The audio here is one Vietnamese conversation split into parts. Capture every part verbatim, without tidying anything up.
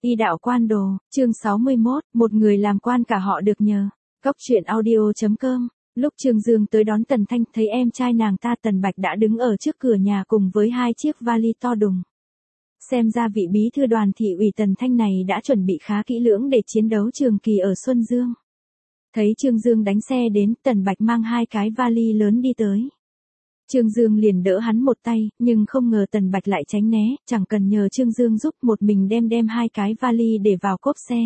Y đạo quan đồ, chương sáu mươi mốt, một người làm quan cả họ được nhờ. Cốc truyện audio chấm com. Lúc Trương Dương tới đón Tần Thanh, thấy em trai nàng ta Tần Bạch đã đứng ở trước cửa nhà cùng với hai chiếc vali to đùng. Xem ra vị bí thư đoàn thị ủy Tần Thanh này đã chuẩn bị khá kỹ lưỡng để chiến đấu trường kỳ ở Xuân Dương. Thấy Trương Dương đánh xe đến, Tần Bạch mang hai cái vali lớn đi tới. Trương Dương liền đỡ hắn một tay, nhưng không ngờ Tần Bạch lại tránh né, chẳng cần nhờ Trương Dương giúp, một mình đem đem hai cái vali để vào cốp xe.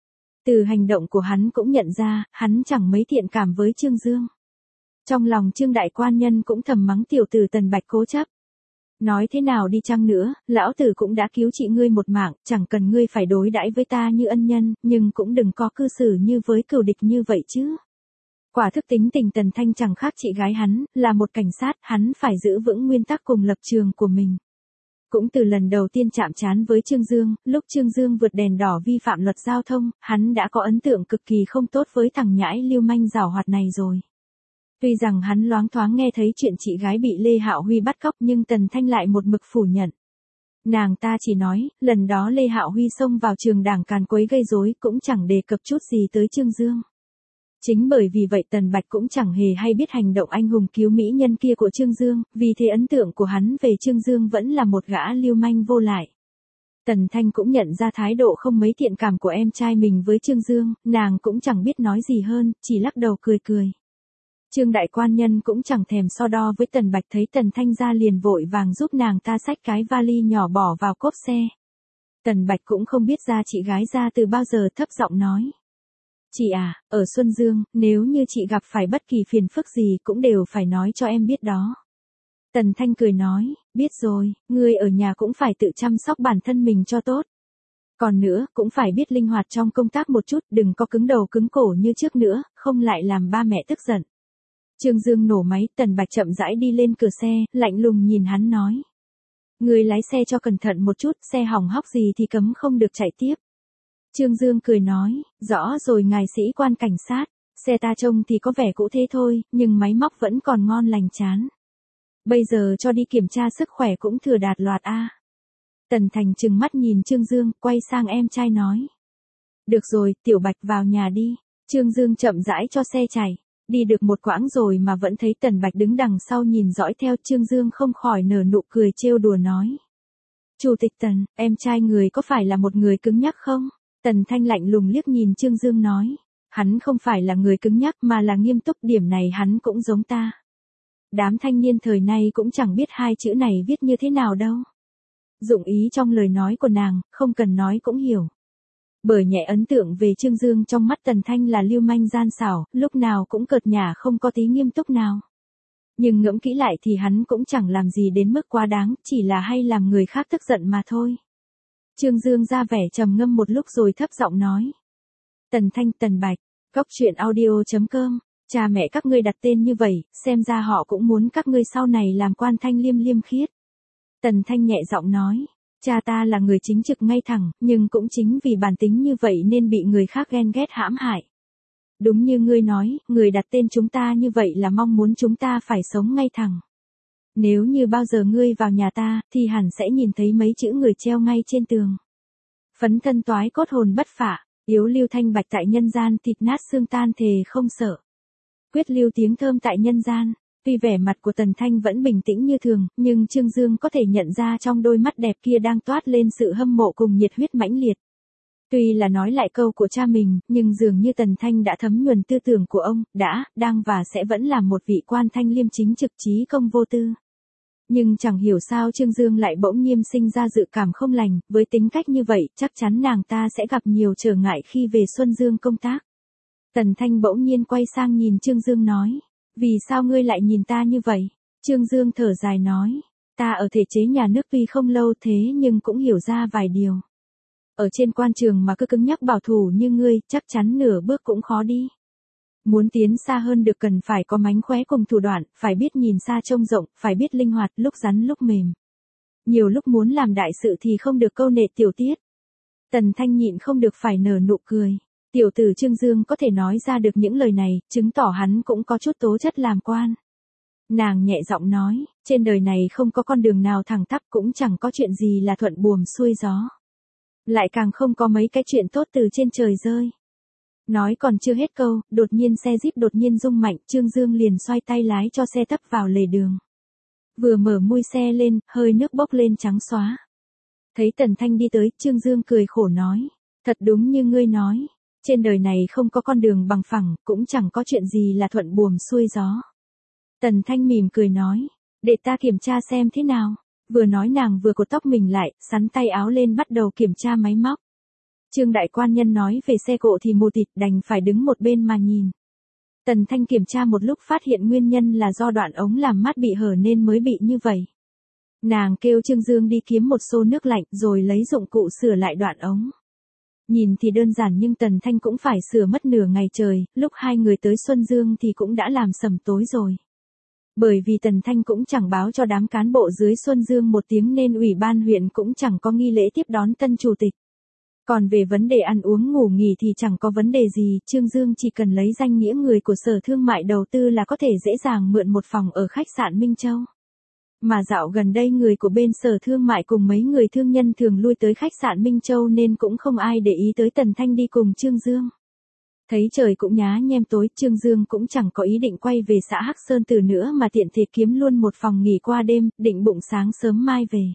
Từ hành động của hắn cũng nhận ra, hắn chẳng mấy thiện cảm với Trương Dương. Trong lòng Trương đại quan nhân cũng thầm mắng tiểu tử Tần Bạch cố chấp. Nói thế nào đi chăng nữa, lão tử cũng đã cứu chị ngươi một mạng, chẳng cần ngươi phải đối đãi với ta như ân nhân, nhưng cũng đừng có cư xử như với cừu địch như vậy chứ. Quả thức tính tình Tần Thanh chẳng khác chị gái hắn, là một cảnh sát, hắn phải giữ vững nguyên tắc cùng lập trường của mình. Cũng từ lần đầu tiên chạm trán với Trương Dương, lúc Trương Dương vượt đèn đỏ vi phạm luật giao thông, hắn đã có ấn tượng cực kỳ không tốt với thằng nhãi lưu manh giảo hoạt này rồi. Tuy rằng hắn loáng thoáng nghe thấy chuyện chị gái bị Lê Hạo Huy bắt cóc, nhưng Tần Thanh lại một mực phủ nhận. Nàng ta chỉ nói, lần đó Lê Hạo Huy xông vào trường đảng càn quấy gây rối, cũng chẳng đề cập chút gì tới Trương Dương. Chính bởi vì vậy Tần Bạch cũng chẳng hề hay biết hành động anh hùng cứu mỹ nhân kia của Trương Dương, vì thế ấn tượng của hắn về Trương Dương vẫn là một gã lưu manh vô lại. Tần Thanh cũng nhận ra thái độ không mấy thiện cảm của em trai mình với Trương Dương, nàng cũng chẳng biết nói gì hơn, chỉ lắc đầu cười cười. Trương đại quan nhân cũng chẳng thèm so đo với Tần Bạch, thấy Tần Thanh ra liền vội vàng giúp nàng ta xách cái vali nhỏ bỏ vào cốp xe. Tần Bạch cũng không biết ra chị gái ra từ bao giờ, thấp giọng nói. Chị à, ở Xuân Dương, nếu như chị gặp phải bất kỳ phiền phức gì cũng đều phải nói cho em biết đó. Tần Thanh cười nói, biết rồi, ngươi ở nhà cũng phải tự chăm sóc bản thân mình cho tốt. Còn nữa, cũng phải biết linh hoạt trong công tác một chút, đừng có cứng đầu cứng cổ như trước nữa, không lại làm ba mẹ tức giận. Trương Dương nổ máy, Tần Bạch chậm rãi đi lên cửa xe, lạnh lùng nhìn hắn nói. Ngươi lái xe cho cẩn thận một chút, xe hỏng hóc gì thì cấm không được chạy tiếp. Trương Dương cười nói, rõ rồi ngài sĩ quan cảnh sát, xe ta trông thì có vẻ cũ thế thôi, nhưng máy móc vẫn còn ngon lành chán. Bây giờ cho đi kiểm tra sức khỏe cũng thừa đạt loạt a. Tần Thành trừng mắt nhìn Trương Dương, quay sang em trai nói. Được rồi, Tiểu Bạch vào nhà đi. Trương Dương chậm rãi cho xe chạy. Đi được một quãng rồi mà vẫn thấy Tần Bạch đứng đằng sau nhìn dõi theo, Trương Dương không khỏi nở nụ cười trêu đùa nói. Chủ tịch Tần, em trai người có phải là một người cứng nhắc không? Tần Thanh lạnh lùng liếc nhìn Trương Dương nói. Hắn không phải là người cứng nhắc mà là nghiêm túc, điểm này hắn cũng giống ta. Đám thanh niên thời nay cũng chẳng biết hai chữ này viết như thế nào đâu. Dụng ý trong lời nói của nàng, không cần nói cũng hiểu. Bởi nhẹ ấn tượng về Trương Dương trong mắt Tần Thanh là lưu manh gian xảo, lúc nào cũng cợt nhả không có tí nghiêm túc nào. Nhưng ngẫm kỹ lại thì hắn cũng chẳng làm gì đến mức quá đáng, chỉ là hay làm người khác tức giận mà thôi. Trương Dương ra vẻ trầm ngâm một lúc rồi thấp giọng nói. Tần Thanh, Tần Bạch, Cốc truyện audio chấm com, cha mẹ các ngươi đặt tên như vậy, xem ra họ cũng muốn các ngươi sau này làm quan thanh liêm liêm khiết. Tần Thanh nhẹ giọng nói. Cha ta là người chính trực ngay thẳng, nhưng cũng chính vì bản tính như vậy nên bị người khác ghen ghét hãm hại. Đúng như ngươi nói, người đặt tên chúng ta như vậy là mong muốn chúng ta phải sống ngay thẳng. Nếu như bao giờ ngươi vào nhà ta, thì hẳn sẽ nhìn thấy mấy chữ người treo ngay trên tường. Phấn thân toái cốt hồn bất phả, yếu lưu thanh bạch tại nhân gian, thịt nát xương tan thề không sợ. Quyết lưu tiếng thơm tại nhân gian. Tuy vẻ mặt của Tần Thanh vẫn bình tĩnh như thường, nhưng Trương Dương có thể nhận ra trong đôi mắt đẹp kia đang toát lên sự hâm mộ cùng nhiệt huyết mãnh liệt. Tuy là nói lại câu của cha mình, nhưng dường như Tần Thanh đã thấm nhuần tư tưởng của ông, đã, đang và sẽ vẫn là một vị quan thanh liêm chính trực trí công vô tư. Nhưng chẳng hiểu sao Trương Dương lại bỗng nhiên sinh ra dự cảm không lành, với tính cách như vậy, chắc chắn nàng ta sẽ gặp nhiều trở ngại khi về Xuân Dương công tác. Tần Thanh bỗng nhiên quay sang nhìn Trương Dương nói. Vì sao ngươi lại nhìn ta như vậy? Trương Dương thở dài nói. Ta ở thể chế nhà nước tuy không lâu thế nhưng cũng hiểu ra vài điều. Ở trên quan trường mà cứ cứng nhắc bảo thủ như ngươi, chắc chắn nửa bước cũng khó đi. Muốn tiến xa hơn được cần phải có mánh khóe cùng thủ đoạn, phải biết nhìn xa trông rộng, phải biết linh hoạt, lúc rắn lúc mềm. Nhiều lúc muốn làm đại sự thì không được câu nệ tiểu tiết. Tần Thanh nhịn không được phải nở nụ cười. Tiểu tử Trương Dương có thể nói ra được những lời này, chứng tỏ hắn cũng có chút tố chất làm quan. Nàng nhẹ giọng nói, trên đời này không có con đường nào thẳng tắp, cũng chẳng có chuyện gì là thuận buồm xuôi gió. Lại càng không có mấy cái chuyện tốt từ trên trời rơi. Nói còn chưa hết câu, đột nhiên xe Jeep đột nhiên rung mạnh, Trương Dương liền xoay tay lái cho xe tấp vào lề đường. Vừa mở mui xe lên, hơi nước bốc lên trắng xóa. Thấy Tần Thanh đi tới, Trương Dương cười khổ nói. Thật đúng như ngươi nói. Trên đời này không có con đường bằng phẳng, cũng chẳng có chuyện gì là thuận buồm xuôi gió. Tần Thanh mỉm cười nói. Để ta kiểm tra xem thế nào. Vừa nói nàng vừa cột tóc mình lại, sắn tay áo lên bắt đầu kiểm tra máy móc. Trương đại quan nhân nói về xe cộ thì mù tịt, đành phải đứng một bên mà nhìn. Tần Thanh kiểm tra một lúc phát hiện nguyên nhân là do đoạn ống làm mát bị hở nên mới bị như vậy. Nàng kêu Trương Dương đi kiếm một xô nước lạnh rồi lấy dụng cụ sửa lại đoạn ống. Nhìn thì đơn giản nhưng Tần Thanh cũng phải sửa mất nửa ngày trời, lúc hai người tới Xuân Dương thì cũng đã làm sầm tối rồi. Bởi vì Tần Thanh cũng chẳng báo cho đám cán bộ dưới Xuân Dương một tiếng nên ủy ban huyện cũng chẳng có nghi lễ tiếp đón tân chủ tịch. Còn về vấn đề ăn uống ngủ nghỉ thì chẳng có vấn đề gì, Trương Dương chỉ cần lấy danh nghĩa người của Sở Thương mại đầu tư là có thể dễ dàng mượn một phòng ở khách sạn Minh Châu. Mà dạo gần đây người của bên Sở Thương mại cùng mấy người thương nhân thường lui tới khách sạn Minh Châu nên cũng không ai để ý tới Tần Thanh đi cùng Trương Dương. Thấy trời cũng nhá nhem tối, Trương Dương cũng chẳng có ý định quay về xã Hắc Sơn Tử nữa mà tiện thể kiếm luôn một phòng nghỉ qua đêm, định bụng sáng sớm mai về.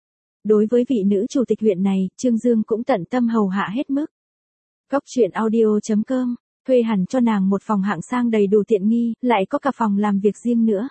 Đối với vị nữ chủ tịch huyện này, Trương Dương cũng tận tâm hầu hạ hết mức. Cóc truyện audio chấm com, thuê hẳn cho nàng một phòng hạng sang đầy đủ tiện nghi, lại có cả phòng làm việc riêng nữa.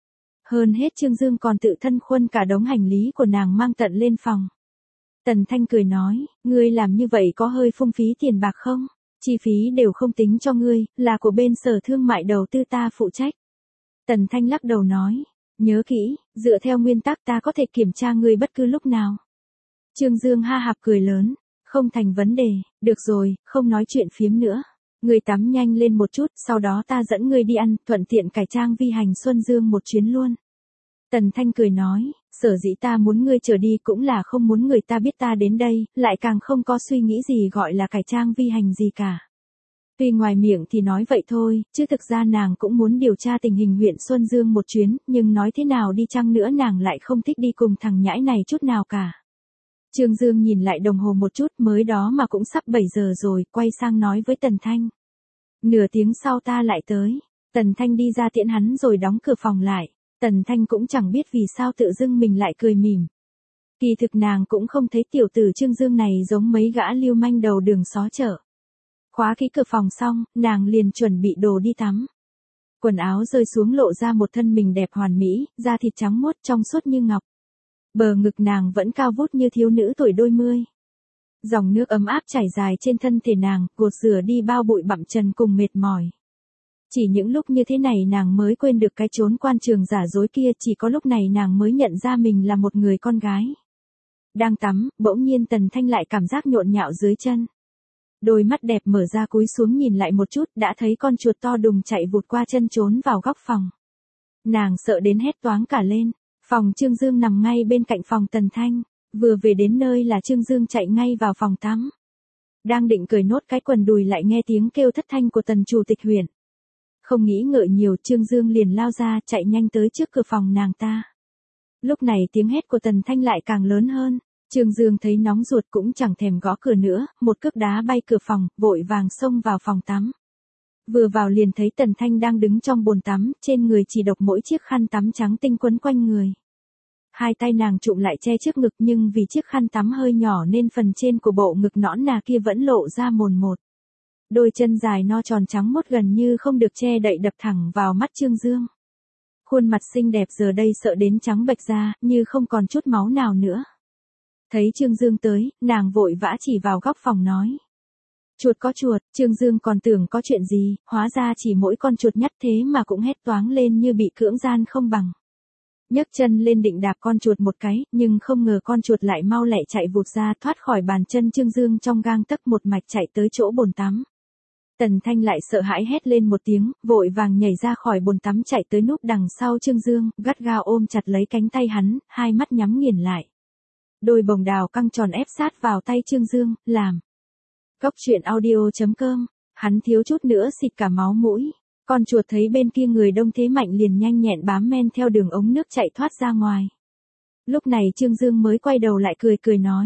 Hơn hết Trương Dương còn tự thân khuân cả đống hành lý của nàng mang tận lên phòng. Tần Thanh cười nói, ngươi làm như vậy có hơi phung phí tiền bạc không? Chi phí đều không tính cho ngươi, là của bên Sở Thương mại đầu tư ta phụ trách. Tần Thanh lắc đầu nói, nhớ kỹ, dựa theo nguyên tắc ta có thể kiểm tra ngươi bất cứ lúc nào. Trương Dương ha hạp cười lớn, không thành vấn đề, được rồi, không nói chuyện phiếm nữa. Ngươi tắm nhanh lên một chút, sau đó ta dẫn ngươi đi ăn, thuận tiện cải trang vi hành Xuân Dương một chuyến luôn. Tần Thanh cười nói, sở dĩ ta muốn ngươi trở đi cũng là không muốn người ta biết ta đến đây, lại càng không có suy nghĩ gì gọi là cải trang vi hành gì cả. Tuy ngoài miệng thì nói vậy thôi, chứ thực ra nàng cũng muốn điều tra tình hình huyện Xuân Dương một chuyến, nhưng nói thế nào đi chăng nữa nàng lại không thích đi cùng thằng nhãi này chút nào cả. Trương Dương nhìn lại đồng hồ một chút, mới đó mà cũng sắp bảy giờ rồi, quay sang nói với Tần Thanh. Nửa tiếng sau ta lại tới. Tần Thanh đi ra tiễn hắn rồi đóng cửa phòng lại. Tần Thanh cũng chẳng biết vì sao tự dưng mình lại cười mỉm. Kỳ thực nàng cũng không thấy tiểu tử Trương Dương này giống mấy gã lưu manh đầu đường xó chợ. Khóa kỹ cửa phòng xong, nàng liền chuẩn bị đồ đi tắm. Quần áo rơi xuống lộ ra một thân mình đẹp hoàn mỹ, da thịt trắng muốt trong suốt như ngọc. Bờ ngực nàng vẫn cao vút như thiếu nữ tuổi đôi mươi. Dòng nước ấm áp chảy dài trên thân thể nàng, gột rửa đi bao bụi bặm trần cùng mệt mỏi. Chỉ những lúc như thế này nàng mới quên được cái chốn quan trường giả dối kia, chỉ có lúc này nàng mới nhận ra mình là một người con gái. Đang tắm, bỗng nhiên Tần Thanh lại cảm giác nhộn nhạo dưới chân. Đôi mắt đẹp mở ra cúi xuống nhìn lại một chút, đã thấy con chuột to đùng chạy vụt qua chân trốn vào góc phòng. Nàng sợ đến hét toáng cả lên. Phòng Trương Dương nằm ngay bên cạnh phòng Tần Thanh. Vừa về đến nơi là Trương Dương chạy ngay vào phòng tắm. Đang định cởi nốt cái quần đùi lại nghe tiếng kêu thất thanh của Tần chủ tịch huyện. Không nghĩ ngợi nhiều, Trương Dương liền lao ra, chạy nhanh tới trước cửa phòng nàng ta. Lúc này tiếng hét của Tần Thanh lại càng lớn hơn. Trương Dương thấy nóng ruột cũng chẳng thèm gõ cửa nữa, một cước đá bay cửa phòng, vội vàng xông vào phòng tắm. Vừa vào liền thấy Tần Thanh đang đứng trong bồn tắm, trên người chỉ độc mỗi chiếc khăn tắm trắng tinh quấn quanh người. Hai tay nàng trụm lại che trước ngực nhưng vì chiếc khăn tắm hơi nhỏ nên phần trên của bộ ngực nõn nà kia vẫn lộ ra mồn một. Đôi chân dài no tròn trắng mốt gần như không được che đậy đập thẳng vào mắt Trương Dương. Khuôn mặt xinh đẹp giờ đây sợ đến trắng bệch ra, như không còn chút máu nào nữa. Thấy Trương Dương tới, nàng vội vã chỉ vào góc phòng nói. Chuột có chuột, Trương Dương còn tưởng có chuyện gì, hóa ra chỉ mỗi con chuột nhắt thế mà cũng hét toáng lên như bị cưỡng gian không bằng. Nhấc chân lên định đạp con chuột một cái, nhưng không ngờ con chuột lại mau lẹ chạy vụt ra thoát khỏi bàn chân Trương Dương trong gang tấc một mạch chạy tới chỗ bồn tắm. Tần Thanh lại sợ hãi hét lên một tiếng, vội vàng nhảy ra khỏi bồn tắm chạy tới núp đằng sau Trương Dương, gắt gao ôm chặt lấy cánh tay hắn, hai mắt nhắm nghiền lại. Đôi bồng đào căng tròn ép sát vào tay Trương Dương, làm. Cóc truyện audio chấm com, hắn thiếu chút nữa xịt cả máu mũi. Con chuột thấy bên kia người đông thế mạnh liền nhanh nhẹn bám men theo đường ống nước chạy thoát ra ngoài. Lúc này Trương Dương mới quay đầu lại cười cười nói.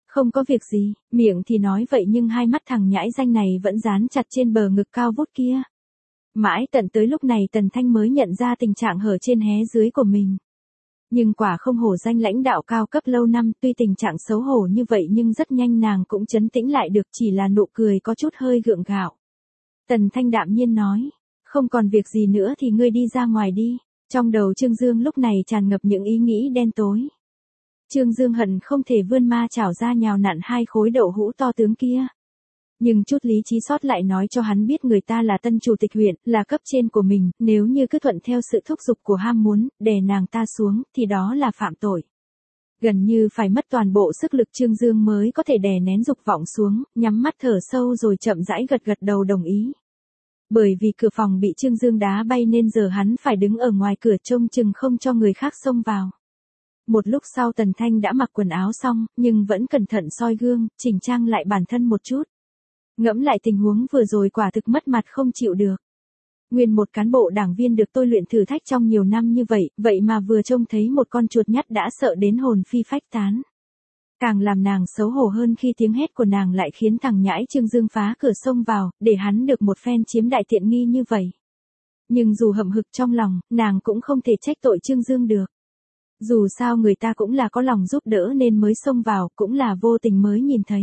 Không có việc gì, miệng thì nói vậy nhưng hai mắt thằng nhãi danh này vẫn dán chặt trên bờ ngực cao vút kia. Mãi tận tới lúc này Tần Thanh mới nhận ra tình trạng hở trên hé dưới của mình. Nhưng quả không hổ danh lãnh đạo cao cấp lâu năm, tuy tình trạng xấu hổ như vậy nhưng rất nhanh nàng cũng trấn tĩnh lại được, chỉ là nụ cười có chút hơi gượng gạo. Tần Thanh đạm nhiên nói, không còn việc gì nữa thì ngươi đi ra ngoài đi. Trong đầu Trương Dương lúc này tràn ngập những ý nghĩ đen tối. Trương Dương hận không thể vươn ma chảo ra nhào nặn hai khối đậu hũ to tướng kia. Nhưng chút lý trí sót lại nói cho hắn biết người ta là tân chủ tịch huyện, là cấp trên của mình, nếu như cứ thuận theo sự thúc giục của ham muốn, đè nàng ta xuống, thì đó là phạm tội. Gần như phải mất toàn bộ sức lực Trương Dương mới có thể đè nén dục vọng xuống, nhắm mắt thở sâu rồi chậm rãi gật gật đầu đồng ý. Bởi vì cửa phòng bị Trương Dương đá bay nên giờ hắn phải đứng ở ngoài cửa trông chừng không cho người khác xông vào. Một lúc sau Tần Thanh đã mặc quần áo xong, nhưng vẫn cẩn thận soi gương, chỉnh trang lại bản thân một chút. Ngẫm lại tình huống vừa rồi quả thực mất mặt không chịu được. Nguyên một cán bộ đảng viên được tôi luyện thử thách trong nhiều năm như vậy, vậy mà vừa trông thấy một con chuột nhắt đã sợ đến hồn phi phách tán. Càng làm nàng xấu hổ hơn khi tiếng hét của nàng lại khiến thằng nhãi Trương Dương phá cửa xông vào, để hắn được một phen chiếm đại tiện nghi như vậy. Nhưng dù hậm hực trong lòng, nàng cũng không thể trách tội Trương Dương được. Dù sao người ta cũng là có lòng giúp đỡ nên mới xông vào, cũng là vô tình mới nhìn thấy.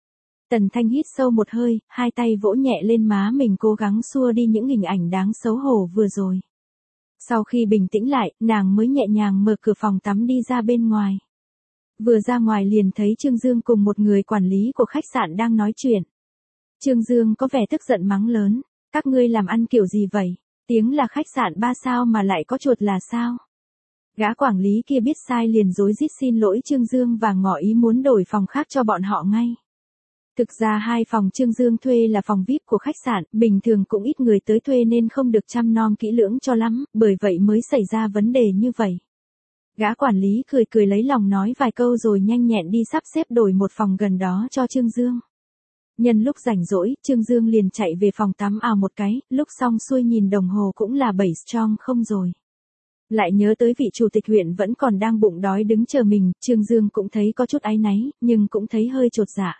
Tần Thanh hít sâu một hơi, hai tay vỗ nhẹ lên má mình cố gắng xua đi những hình ảnh đáng xấu hổ vừa rồi. Sau khi bình tĩnh lại, nàng mới nhẹ nhàng mở cửa phòng tắm đi ra bên ngoài. Vừa ra ngoài liền thấy Trương Dương cùng một người quản lý của khách sạn đang nói chuyện. Trương Dương có vẻ tức giận mắng lớn, các ngươi làm ăn kiểu gì vậy? Tiếng là khách sạn ba sao mà lại có chuột là sao? Gã quản lý kia biết sai liền rối rít xin lỗi Trương Dương và ngỏ ý muốn đổi phòng khác cho bọn họ ngay. Thực ra hai phòng Trương Dương thuê là phòng vi ai pi của khách sạn, bình thường cũng ít người tới thuê nên không được chăm nom kỹ lưỡng cho lắm, bởi vậy mới xảy ra vấn đề như vậy. Gã quản lý cười cười lấy lòng nói vài câu rồi nhanh nhẹn đi sắp xếp đổi một phòng gần đó cho Trương Dương. Nhân lúc rảnh rỗi, Trương Dương liền chạy về phòng tắm ào một cái, lúc xong xuôi nhìn đồng hồ cũng là bảy strong không rồi. Lại nhớ tới vị chủ tịch huyện vẫn còn đang bụng đói đứng chờ mình, Trương Dương cũng thấy có chút áy náy, nhưng cũng thấy hơi chột dạ.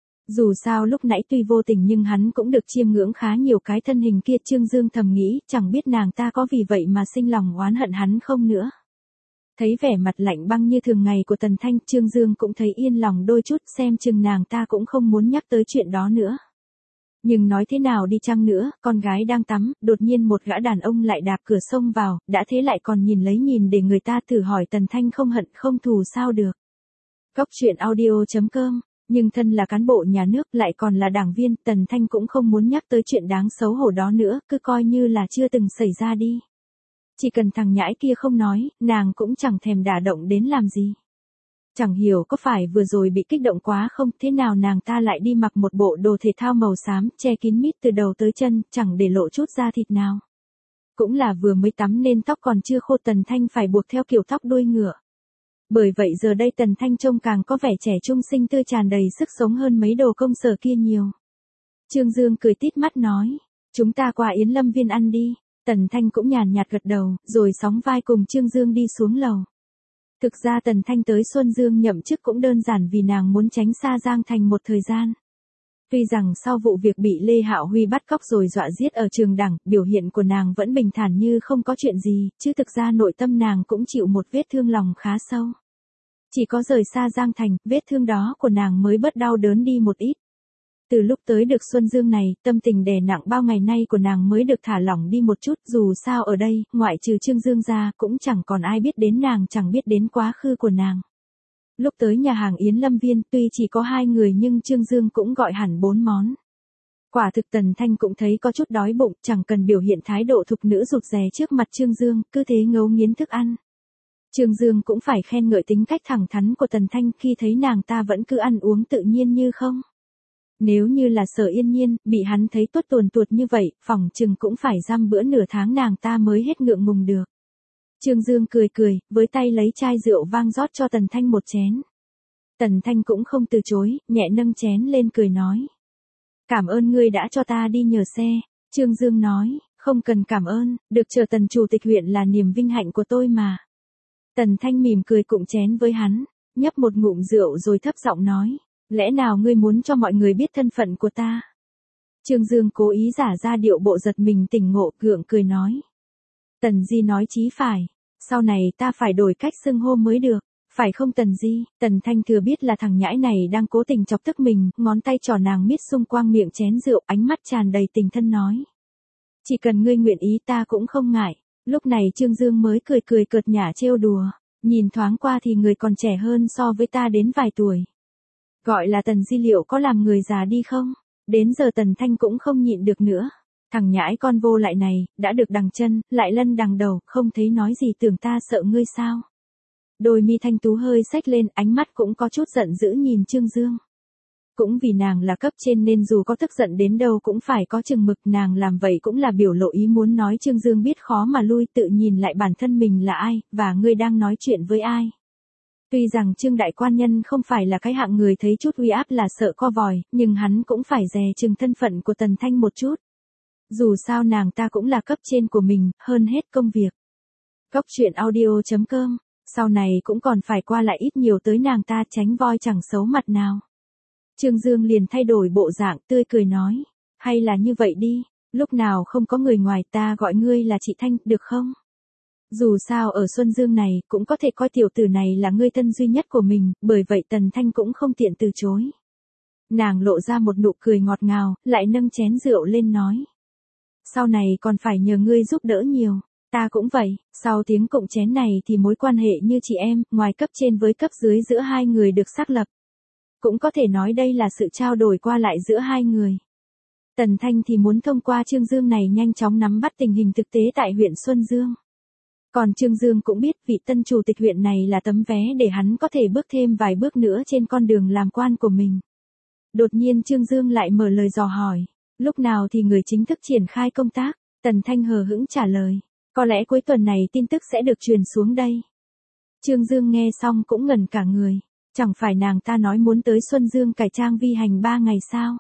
Dù sao lúc nãy tuy vô tình nhưng hắn cũng được chiêm ngưỡng khá nhiều cái thân hình kia. Trương Dương thầm nghĩ, chẳng biết nàng ta có vì vậy mà sinh lòng oán hận hắn không nữa. Thấy vẻ mặt lạnh băng như thường ngày của Tần Thanh, Trương Dương cũng thấy yên lòng đôi chút, xem chừng nàng ta cũng không muốn nhắc tới chuyện đó nữa. Nhưng nói thế nào đi chăng nữa, con gái đang tắm, đột nhiên một gã đàn ông lại đạp cửa xông vào, đã thế lại còn nhìn lấy nhìn để người ta thử hỏi Tần Thanh không hận không thù sao được. Góc truyện audio chấm com. Nhưng thân là cán bộ nhà nước lại còn là đảng viên, Tần Thanh cũng không muốn nhắc tới chuyện đáng xấu hổ đó nữa, cứ coi như là chưa từng xảy ra đi. Chỉ cần thằng nhãi kia không nói, nàng cũng chẳng thèm đả động đến làm gì. Chẳng hiểu có phải vừa rồi bị kích động quá không, thế nào nàng ta lại đi mặc một bộ đồ thể thao màu xám, che kín mít từ đầu tới chân, chẳng để lộ chút da thịt nào. Cũng là vừa mới tắm nên tóc còn chưa khô, Tần Thanh phải buộc theo kiểu tóc đuôi ngựa. Bởi vậy giờ đây Tần Thanh trông càng có vẻ trẻ trung xinh tươi tràn đầy sức sống hơn mấy đồ công sở kia nhiều. Trương Dương cười tít mắt nói, chúng ta qua Yến Lâm Viên ăn đi. Tần Thanh cũng nhàn nhạt gật đầu, rồi sóng vai cùng Trương Dương đi xuống lầu. Thực ra Tần Thanh tới Xuân Dương nhậm chức cũng đơn giản vì nàng muốn tránh xa Giang Thành một thời gian. Tuy rằng sau vụ việc bị Lê Hạo Huy bắt cóc rồi dọa giết ở trường đảng, biểu hiện của nàng vẫn bình thản như không có chuyện gì, chứ thực ra nội tâm nàng cũng chịu một vết thương lòng khá sâu. Chỉ có rời xa Giang Thành, vết thương đó của nàng mới bớt đau đớn đi một ít. Từ lúc tới được Xuân Dương này, tâm tình đè nặng bao ngày nay của nàng mới được thả lỏng đi một chút, dù sao ở đây, ngoại trừ Trương Dương ra, cũng chẳng còn ai biết đến nàng, chẳng biết đến quá khứ của nàng. Lúc tới nhà hàng Yến Lâm Viên, tuy chỉ có hai người nhưng Trương Dương cũng gọi hẳn bốn món. Quả thực Tần Thanh cũng thấy có chút đói bụng, chẳng cần biểu hiện thái độ thục nữ rụt rè trước mặt Trương Dương, cứ thế ngấu nghiến thức ăn. Trương Dương cũng phải khen ngợi tính cách thẳng thắn của Tần Thanh khi thấy nàng ta vẫn cứ ăn uống tự nhiên như không. Nếu như là Sở Yên Nhiên, bị hắn thấy tuốt tuồn tuột như vậy, phỏng chừng cũng phải giam bữa nửa tháng nàng ta mới hết ngượng ngùng được. Trương Dương cười cười, với tay lấy chai rượu vang rót cho Tần Thanh một chén. Tần Thanh cũng không từ chối, nhẹ nâng chén lên cười nói. Cảm ơn ngươi đã cho ta đi nhờ xe. Trương Dương nói, không cần cảm ơn, được chờ Tần chủ tịch huyện là niềm vinh hạnh của tôi mà. Tần Thanh mỉm cười cụng chén với hắn, nhấp một ngụm rượu rồi thấp giọng nói, Lẽ nào ngươi muốn cho mọi người biết thân phận của ta? Trương Dương cố ý giả ra điệu bộ giật mình tỉnh ngộ, gượng cười nói. Tần Di nói chí phải, sau này ta phải đổi cách xưng hô mới được, phải không Tần Di? Tần Thanh thừa biết là thằng nhãi này đang cố tình chọc tức mình, ngón tay trỏ nàng miết xung quanh miệng chén rượu, ánh mắt tràn đầy tình thân nói. Chỉ cần ngươi nguyện ý ta cũng không ngại. Lúc này Trương Dương mới cười cười cợt nhả trêu đùa, nhìn thoáng qua thì người còn trẻ hơn so với ta đến vài tuổi. Gọi là Tần Di liệu có làm người già đi không? Đến giờ Tần Thanh cũng không nhịn được nữa. Thằng nhãi con vô lại này, đã được đằng chân, lại lân đằng đầu, không thấy nói gì tưởng ta sợ ngươi sao? Đôi mi thanh tú hơi xách lên, ánh mắt cũng có chút giận dữ nhìn Trương Dương. Cũng vì nàng là cấp trên nên dù có tức giận đến đâu cũng phải có chừng mực, nàng làm vậy cũng là biểu lộ ý muốn nói Trương Dương biết khó mà lui, tự nhìn lại bản thân mình là ai, và ngươi đang nói chuyện với ai. Tuy rằng Trương đại quan nhân không phải là cái hạng người thấy chút uy áp là sợ co vòi, nhưng hắn cũng phải dè chừng thân phận của Tần Thanh một chút. Dù sao nàng ta cũng là cấp trên của mình, hơn hết công việc. Góc truyện audio chấm com, sau này cũng còn phải qua lại ít nhiều tới nàng ta, tránh voi chẳng xấu mặt nào. Trương Dương liền thay đổi bộ dạng, tươi cười nói. Hay là như vậy đi, lúc nào không có người ngoài ta gọi ngươi là chị Thanh, được không? Dù sao ở Xuân Dương này, cũng có thể coi tiểu tử này là người thân duy nhất của mình, bởi vậy Tần Thanh cũng không tiện từ chối. Nàng lộ ra một nụ cười ngọt ngào, lại nâng chén rượu lên nói. Sau này còn phải nhờ ngươi giúp đỡ nhiều, ta cũng vậy, sau tiếng cụng chén này thì mối quan hệ như chị em, ngoài cấp trên với cấp dưới giữa hai người được xác lập. Cũng có thể nói đây là sự trao đổi qua lại giữa hai người. Tần Thanh thì muốn thông qua Trương Dương này nhanh chóng nắm bắt tình hình thực tế tại huyện Xuân Dương. Còn Trương Dương cũng biết vị tân chủ tịch huyện này là tấm vé để hắn có thể bước thêm vài bước nữa trên con đường làm quan của mình. Đột nhiên Trương Dương lại mở lời dò hỏi, lúc nào thì người chính thức triển khai công tác? Tần Thanh hờ hững trả lời, có lẽ cuối tuần này tin tức sẽ được truyền xuống đây. Trương Dương nghe xong cũng ngẩn cả người, chẳng phải nàng ta nói muốn tới Xuân Dương cải trang vi hành ba ngày sao?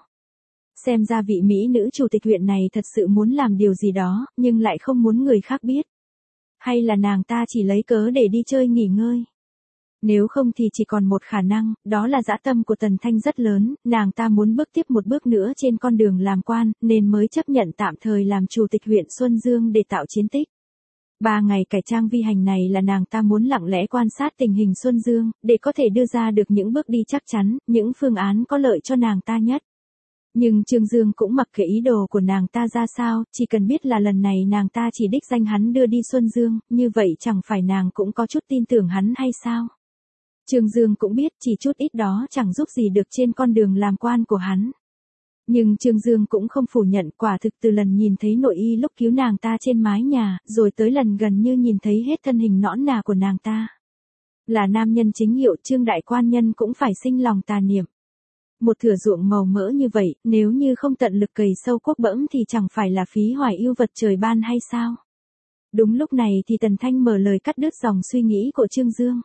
Xem ra vị mỹ nữ chủ tịch huyện này thật sự muốn làm điều gì đó, nhưng lại không muốn người khác biết. Hay là nàng ta chỉ lấy cớ để đi chơi nghỉ ngơi? Nếu không thì chỉ còn một khả năng, đó là dã tâm của Tần Thanh rất lớn, nàng ta muốn bước tiếp một bước nữa trên con đường làm quan, nên mới chấp nhận tạm thời làm chủ tịch huyện Xuân Dương để tạo chiến tích. Ba ngày cải trang vi hành này là nàng ta muốn lặng lẽ quan sát tình hình Xuân Dương, để có thể đưa ra được những bước đi chắc chắn, những phương án có lợi cho nàng ta nhất. Nhưng Trương Dương cũng mặc kệ ý đồ của nàng ta ra sao, chỉ cần biết là lần này nàng ta chỉ đích danh hắn đưa đi Xuân Dương, như vậy chẳng phải nàng cũng có chút tin tưởng hắn hay sao? Trương Dương cũng biết chỉ chút ít đó chẳng giúp gì được trên con đường làm quan của hắn. Nhưng Trương Dương cũng không phủ nhận, quả thực từ lần nhìn thấy nội y lúc cứu nàng ta trên mái nhà, rồi tới lần gần như nhìn thấy hết thân hình nõn nà của nàng ta. Là nam nhân chính hiệu, Trương đại quan nhân cũng phải sinh lòng tà niệm. Một thửa ruộng màu mỡ như vậy, nếu như không tận lực cày sâu cuốc bẫm thì chẳng phải là phí hoài ưu vật trời ban hay sao? Đúng lúc này thì Tần Thanh mở lời cắt đứt dòng suy nghĩ của Trương Dương.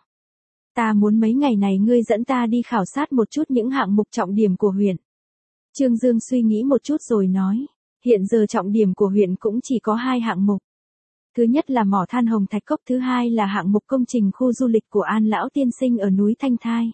Ta muốn mấy ngày này ngươi dẫn ta đi khảo sát một chút những hạng mục trọng điểm của huyện. Trương Dương suy nghĩ một chút rồi nói, hiện giờ trọng điểm của huyện cũng chỉ có hai hạng mục. Thứ nhất là mỏ than Hồng Thạch Cốc, thứ hai là hạng mục công trình khu du lịch của An Lão Tiên Sinh ở núi Thanh Thai.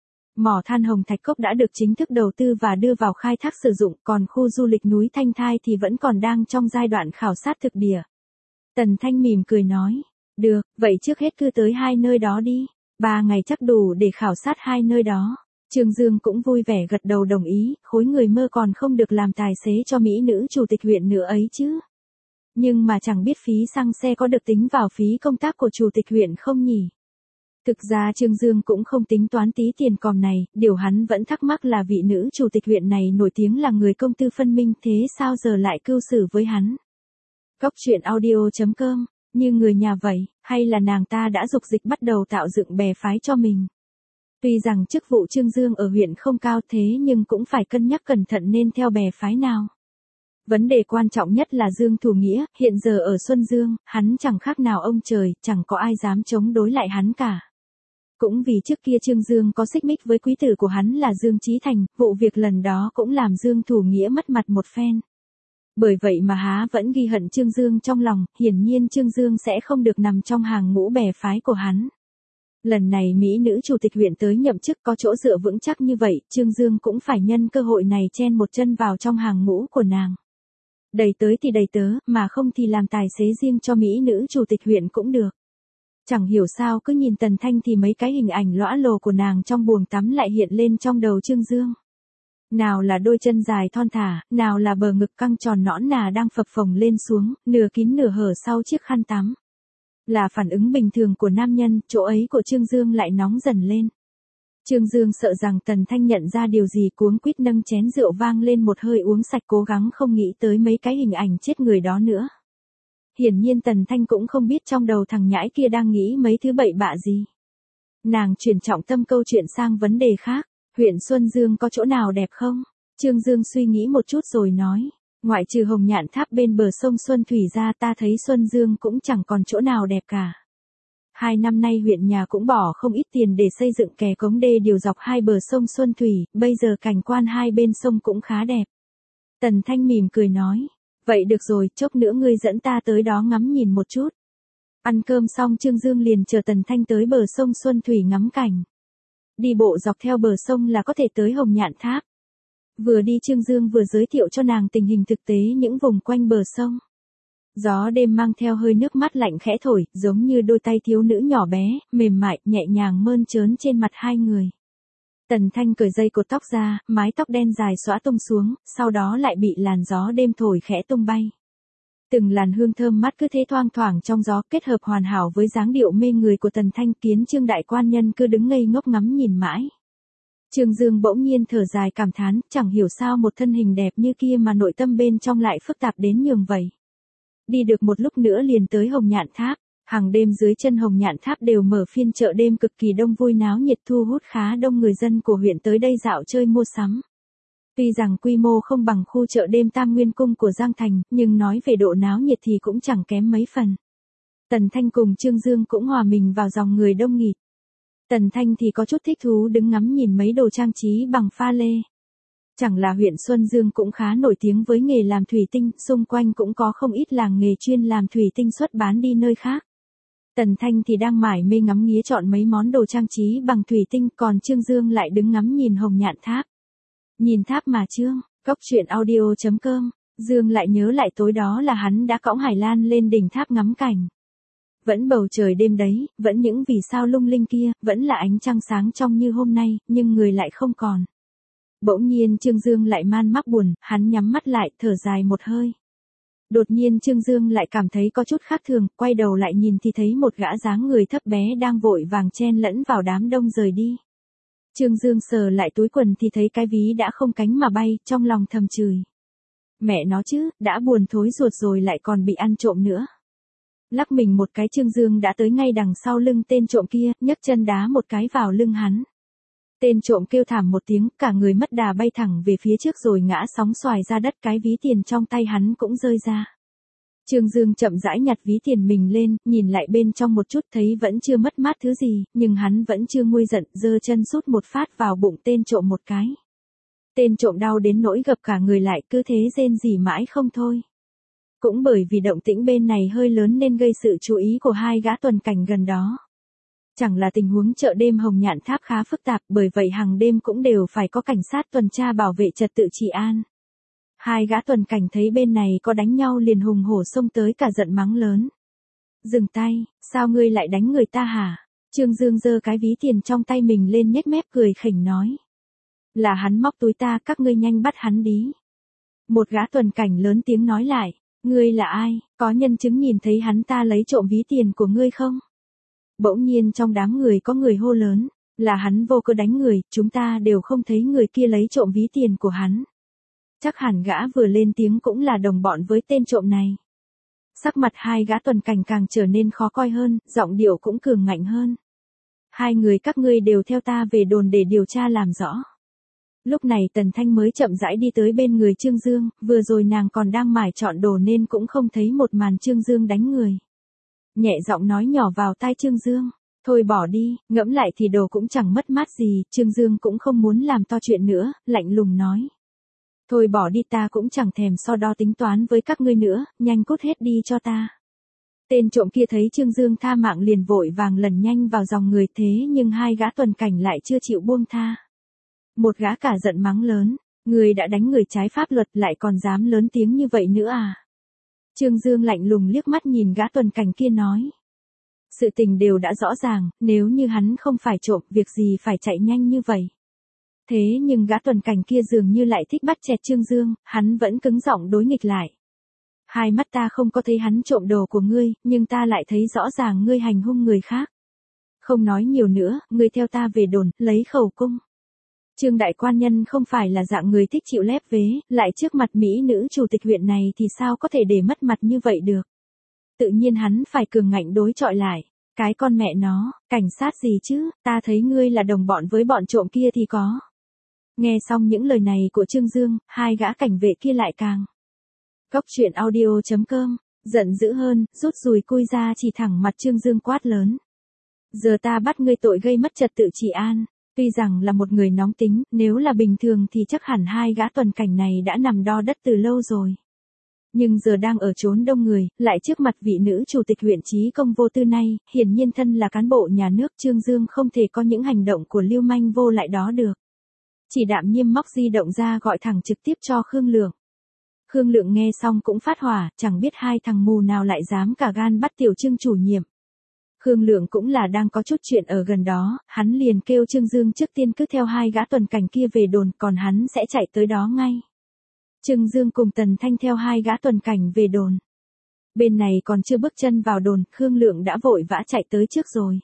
Mỏ than Hồng Thạch Cốc đã được chính thức đầu tư và đưa vào khai thác sử dụng, còn khu du lịch núi Thanh Thai thì vẫn còn đang trong giai đoạn khảo sát thực địa. Tần Thanh mỉm cười nói, được, vậy trước hết cứ tới hai nơi đó đi, ba ngày chắc đủ để khảo sát hai nơi đó. Trương Dương cũng vui vẻ gật đầu đồng ý, khối người mơ còn không được làm tài xế cho mỹ nữ chủ tịch huyện nữa ấy chứ. Nhưng mà chẳng biết phí xăng xe có được tính vào phí công tác của chủ tịch huyện không nhỉ? Thực ra Trương Dương cũng không tính toán tí tiền còm này, điều hắn vẫn thắc mắc là vị nữ chủ tịch huyện này nổi tiếng là người công tư phân minh, thế sao giờ lại cưu xử với hắn? Góc truyện audio chấm com, như người nhà vậy, hay là nàng ta đã dục dịch bắt đầu tạo dựng bè phái cho mình? Tuy rằng chức vụ Trương Dương ở huyện không cao thế nhưng cũng phải cân nhắc cẩn thận nên theo bè phái nào. Vấn đề quan trọng nhất là Dương Thủ Nghĩa, hiện giờ ở Xuân Dương, hắn chẳng khác nào ông trời, chẳng có ai dám chống đối lại hắn cả. Cũng vì trước kia Trương Dương có xích mích với quý tử của hắn là Dương Chí Thành, vụ việc lần đó cũng làm Dương Thủ Nghĩa mất mặt một phen. Bởi vậy mà há vẫn ghi hận Trương Dương trong lòng, hiển nhiên Trương Dương sẽ không được nằm trong hàng ngũ bè phái của hắn. Lần này Mỹ nữ chủ tịch huyện tới nhậm chức có chỗ dựa vững chắc như vậy, Trương Dương cũng phải nhân cơ hội này chen một chân vào trong hàng ngũ của nàng. Đầy tới thì đầy tớ, mà không thì làm tài xế riêng cho Mỹ nữ chủ tịch huyện cũng được. Chẳng hiểu sao cứ nhìn Tần Thanh thì mấy cái hình ảnh lõa lồ của nàng trong buồng tắm lại hiện lên trong đầu Trương Dương. Nào là đôi chân dài thon thả, nào là bờ ngực căng tròn nõn nà đang phập phồng lên xuống, nửa kín nửa hở sau chiếc khăn tắm. Là phản ứng bình thường của nam nhân, chỗ ấy của Trương Dương lại nóng dần lên. Trương Dương sợ rằng Tần Thanh nhận ra điều gì, cuống quýt nâng chén rượu vang lên một hơi uống sạch, cố gắng không nghĩ tới mấy cái hình ảnh chết người đó nữa. Hiển nhiên Tần Thanh cũng không biết trong đầu thằng nhãi kia đang nghĩ mấy thứ bậy bạ gì. Nàng chuyển trọng tâm câu chuyện sang vấn đề khác. Huyện Xuân Dương có chỗ nào đẹp không? Trương Dương suy nghĩ một chút rồi nói. Ngoại trừ Hồng Nhạn Tháp bên bờ sông Xuân Thủy ra, ta thấy Xuân Dương cũng chẳng còn chỗ nào đẹp cả. Hai năm nay huyện nhà cũng bỏ không ít tiền để xây dựng kè cống đê điều dọc hai bờ sông Xuân Thủy, bây giờ cảnh quan hai bên sông cũng khá đẹp. Tần Thanh mỉm cười nói. Vậy được rồi, chốc nữa ngươi dẫn ta tới đó ngắm nhìn một chút. Ăn cơm xong Trương Dương liền chờ Tần Thanh tới bờ sông Xuân Thủy ngắm cảnh. Đi bộ dọc theo bờ sông là có thể tới Hồng Nhạn Tháp. Vừa đi Trương Dương vừa giới thiệu cho nàng tình hình thực tế những vùng quanh bờ sông. Gió đêm mang theo hơi nước mát lạnh khẽ thổi, giống như đôi tay thiếu nữ nhỏ bé, mềm mại, nhẹ nhàng mơn trớn trên mặt hai người. Tần Thanh cởi dây cột tóc ra, mái tóc đen dài xõa tung xuống, sau đó lại bị làn gió đêm thổi khẽ tung bay. Từng làn hương thơm mát cứ thế thoang thoảng trong gió, kết hợp hoàn hảo với dáng điệu mê người của Tần Thanh, khiến Trương đại quan nhân cứ đứng ngây ngốc ngắm nhìn mãi. Trương Dương bỗng nhiên thở dài cảm thán, chẳng hiểu sao một thân hình đẹp như kia mà nội tâm bên trong lại phức tạp đến nhường vậy. Đi được một lúc nữa liền tới Hồng Nhạn Tháp, hàng đêm dưới chân Hồng Nhạn Tháp đều mở phiên chợ đêm cực kỳ đông vui náo nhiệt, thu hút khá đông người dân của huyện tới đây dạo chơi mua sắm. Tuy rằng quy mô không bằng khu chợ đêm Tam Nguyên Cung của Giang Thành, nhưng nói về độ náo nhiệt thì cũng chẳng kém mấy phần. Tần Thanh cùng Trương Dương cũng hòa mình vào dòng người đông nghịt. Tần Thanh thì có chút thích thú đứng ngắm nhìn mấy đồ trang trí bằng pha lê. Chẳng là huyện Xuân Dương cũng khá nổi tiếng với nghề làm thủy tinh, xung quanh cũng có không ít làng nghề chuyên làm thủy tinh xuất bán đi nơi khác. Tần Thanh thì đang mải mê ngắm nghía chọn mấy món đồ trang trí bằng thủy tinh, còn Trương Dương lại đứng ngắm nhìn Hồng Nhạn Tháp. Nhìn tháp mà Trương, cốc truyện audio chấm com, Dương lại nhớ lại tối đó là hắn đã cõng Hải Lan lên đỉnh tháp ngắm cảnh. Vẫn bầu trời đêm đấy, vẫn những vì sao lung linh kia, vẫn là ánh trăng sáng trong như hôm nay, nhưng người lại không còn. Bỗng nhiên Trương Dương lại man mác buồn, hắn nhắm mắt lại, thở dài một hơi. Đột nhiên Trương Dương lại cảm thấy có chút khác thường, quay đầu lại nhìn thì thấy một gã dáng người thấp bé đang vội vàng chen lẫn vào đám đông rời đi. Trương Dương sờ lại túi quần thì thấy cái ví đã không cánh mà bay, trong lòng thầm chửi. Mẹ nó chứ, đã buồn thối ruột rồi lại còn bị ăn trộm nữa. Lắc mình một cái Trương Dương đã tới ngay đằng sau lưng tên trộm kia, nhấc chân đá một cái vào lưng hắn. Tên trộm kêu thảm một tiếng, cả người mất đà bay thẳng về phía trước rồi ngã sóng xoài ra đất, cái ví tiền trong tay hắn cũng rơi ra. Trương Dương chậm rãi nhặt ví tiền mình lên, nhìn lại bên trong một chút thấy vẫn chưa mất mát thứ gì, nhưng hắn vẫn chưa nguôi giận, giơ chân sút một phát vào bụng tên trộm một cái. Tên trộm đau đến nỗi gập cả người lại, cứ thế rên rỉ mãi không thôi. Cũng bởi vì động tĩnh bên này hơi lớn nên gây sự chú ý của hai gã tuần cảnh gần đó. Chẳng là tình huống chợ đêm Hồng Nhạn Tháp khá phức tạp, bởi vậy hàng đêm cũng đều phải có cảnh sát tuần tra bảo vệ trật tự trị an. Hai gã tuần cảnh thấy bên này có đánh nhau liền hùng hổ xông tới cả giận mắng lớn. Dừng tay, sao ngươi lại đánh người ta hả? Trương Dương giơ cái ví tiền trong tay mình lên nhếch mép cười khỉnh nói. Là hắn móc túi ta, các ngươi nhanh bắt hắn đi. Một gã tuần cảnh lớn tiếng nói lại. Ngươi là ai, có nhân chứng nhìn thấy hắn ta lấy trộm ví tiền của ngươi không? Bỗng nhiên trong đám người có người hô lớn, là hắn vô cớ đánh người, chúng ta đều không thấy người kia lấy trộm ví tiền của hắn. Chắc hẳn gã vừa lên tiếng cũng là đồng bọn với tên trộm này. Sắc mặt hai gã tuần cảnh càng trở nên khó coi hơn, giọng điệu cũng cường ngạnh hơn. Hai người các ngươi đều theo ta về đồn để điều tra làm rõ. Lúc này Tần Thanh mới chậm rãi đi tới bên người Trương Dương, vừa rồi nàng còn đang mải chọn đồ nên cũng không thấy một màn Trương Dương đánh người. Nhẹ giọng nói nhỏ vào tai Trương Dương, thôi bỏ đi, ngẫm lại thì đồ cũng chẳng mất mát gì, Trương Dương cũng không muốn làm to chuyện nữa, lạnh lùng nói. Thôi bỏ đi, ta cũng chẳng thèm so đo tính toán với các ngươi nữa, nhanh cút hết đi cho ta. Tên trộm kia thấy Trương Dương tha mạng liền vội vàng lần nhanh vào dòng người, thế nhưng hai gã tuần cảnh lại chưa chịu buông tha. Một gã cả giận mắng lớn, người đã đánh người trái pháp luật lại còn dám lớn tiếng như vậy nữa à? Trương Dương lạnh lùng liếc mắt nhìn gã tuần cảnh kia nói. Sự tình đều đã rõ ràng, nếu như hắn không phải trộm, việc gì phải chạy nhanh như vậy. Thế nhưng gã tuần cảnh kia dường như lại thích bắt chẹt Trương Dương, hắn vẫn cứng giọng đối nghịch lại. Hai mắt ta không có thấy hắn trộm đồ của ngươi, nhưng ta lại thấy rõ ràng ngươi hành hung người khác. Không nói nhiều nữa, ngươi theo ta về đồn, lấy khẩu cung. Trương đại quan nhân không phải là dạng người thích chịu lép vế, lại trước mặt mỹ nữ chủ tịch huyện này thì sao có thể để mất mặt như vậy được. Tự nhiên hắn phải cường ngạnh đối chọi lại. Cái con mẹ nó, cảnh sát gì chứ, ta thấy ngươi là đồng bọn với bọn trộm kia thì có. Nghe xong những lời này của Trương Dương, hai gã cảnh vệ kia lại càng. Cốc truyện audio chấm com, giận dữ hơn, rút dùi cui ra chỉ thẳng mặt Trương Dương quát lớn. Giờ ta bắt ngươi tội gây mất trật tự trị an. Tuy rằng là một người nóng tính, nếu là bình thường thì chắc hẳn hai gã tuần cảnh này đã nằm đo đất từ lâu rồi. Nhưng giờ đang ở chốn đông người, lại trước mặt vị nữ chủ tịch huyện trí công vô tư này, hiển nhiên thân là cán bộ nhà nước, Trương Dương không thể có những hành động của lưu manh vô lại đó được. Chỉ đạm nhiên móc di động ra gọi thẳng trực tiếp cho Khương Lượng. Khương Lượng nghe xong cũng phát hỏa, chẳng biết hai thằng mù nào lại dám cả gan bắt tiểu Trương chủ nhiệm. Khương Lượng cũng là đang có chút chuyện ở gần đó, hắn liền kêu Trương Dương trước tiên cứ theo hai gã tuần cảnh kia về đồn, còn hắn sẽ chạy tới đó ngay. Trương Dương cùng Tần Thanh theo hai gã tuần cảnh về đồn. Bên này còn chưa bước chân vào đồn, Khương Lượng đã vội vã chạy tới trước rồi.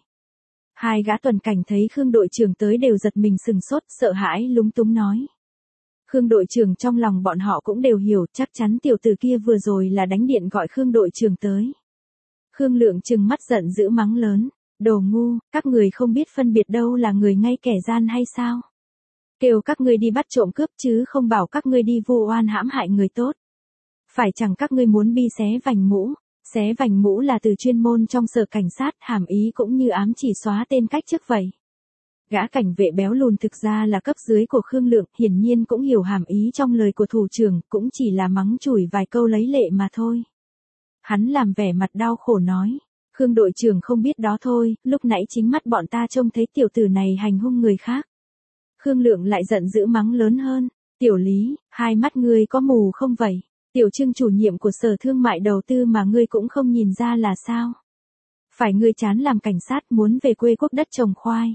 Hai gã tuần cảnh thấy Khương đội trưởng tới đều giật mình sừng sốt, sợ hãi lúng túng nói. Khương đội trưởng trong lòng bọn họ cũng đều hiểu, chắc chắn tiểu tử kia vừa rồi là đánh điện gọi Khương đội trưởng tới. Khương Lượng trừng mắt giận dữ mắng lớn, đồ ngu, các người không biết phân biệt đâu là người ngay kẻ gian hay sao? Kêu các ngươi đi bắt trộm cướp chứ không bảo các ngươi đi vu oan hãm hại người tốt. Phải chẳng các ngươi muốn bi xé vành mũ, xé vành mũ là từ chuyên môn trong sở cảnh sát, hàm ý cũng như ám chỉ xóa tên cách chức vậy. Gã cảnh vệ béo lùn thực ra là cấp dưới của Khương Lượng, hiển nhiên cũng hiểu hàm ý trong lời của thủ trưởng, cũng chỉ là mắng chửi vài câu lấy lệ mà thôi. Hắn làm vẻ mặt đau khổ nói, Khương đội trưởng không biết đó thôi, lúc nãy chính mắt bọn ta trông thấy tiểu tử này hành hung người khác. Khương Lượng lại giận dữ mắng lớn hơn, tiểu Lý, hai mắt ngươi có mù không vậy? Tiểu Trương chủ nhiệm của sở thương mại đầu tư mà ngươi cũng không nhìn ra là sao? Phải ngươi chán làm cảnh sát muốn về quê quốc đất trồng khoai.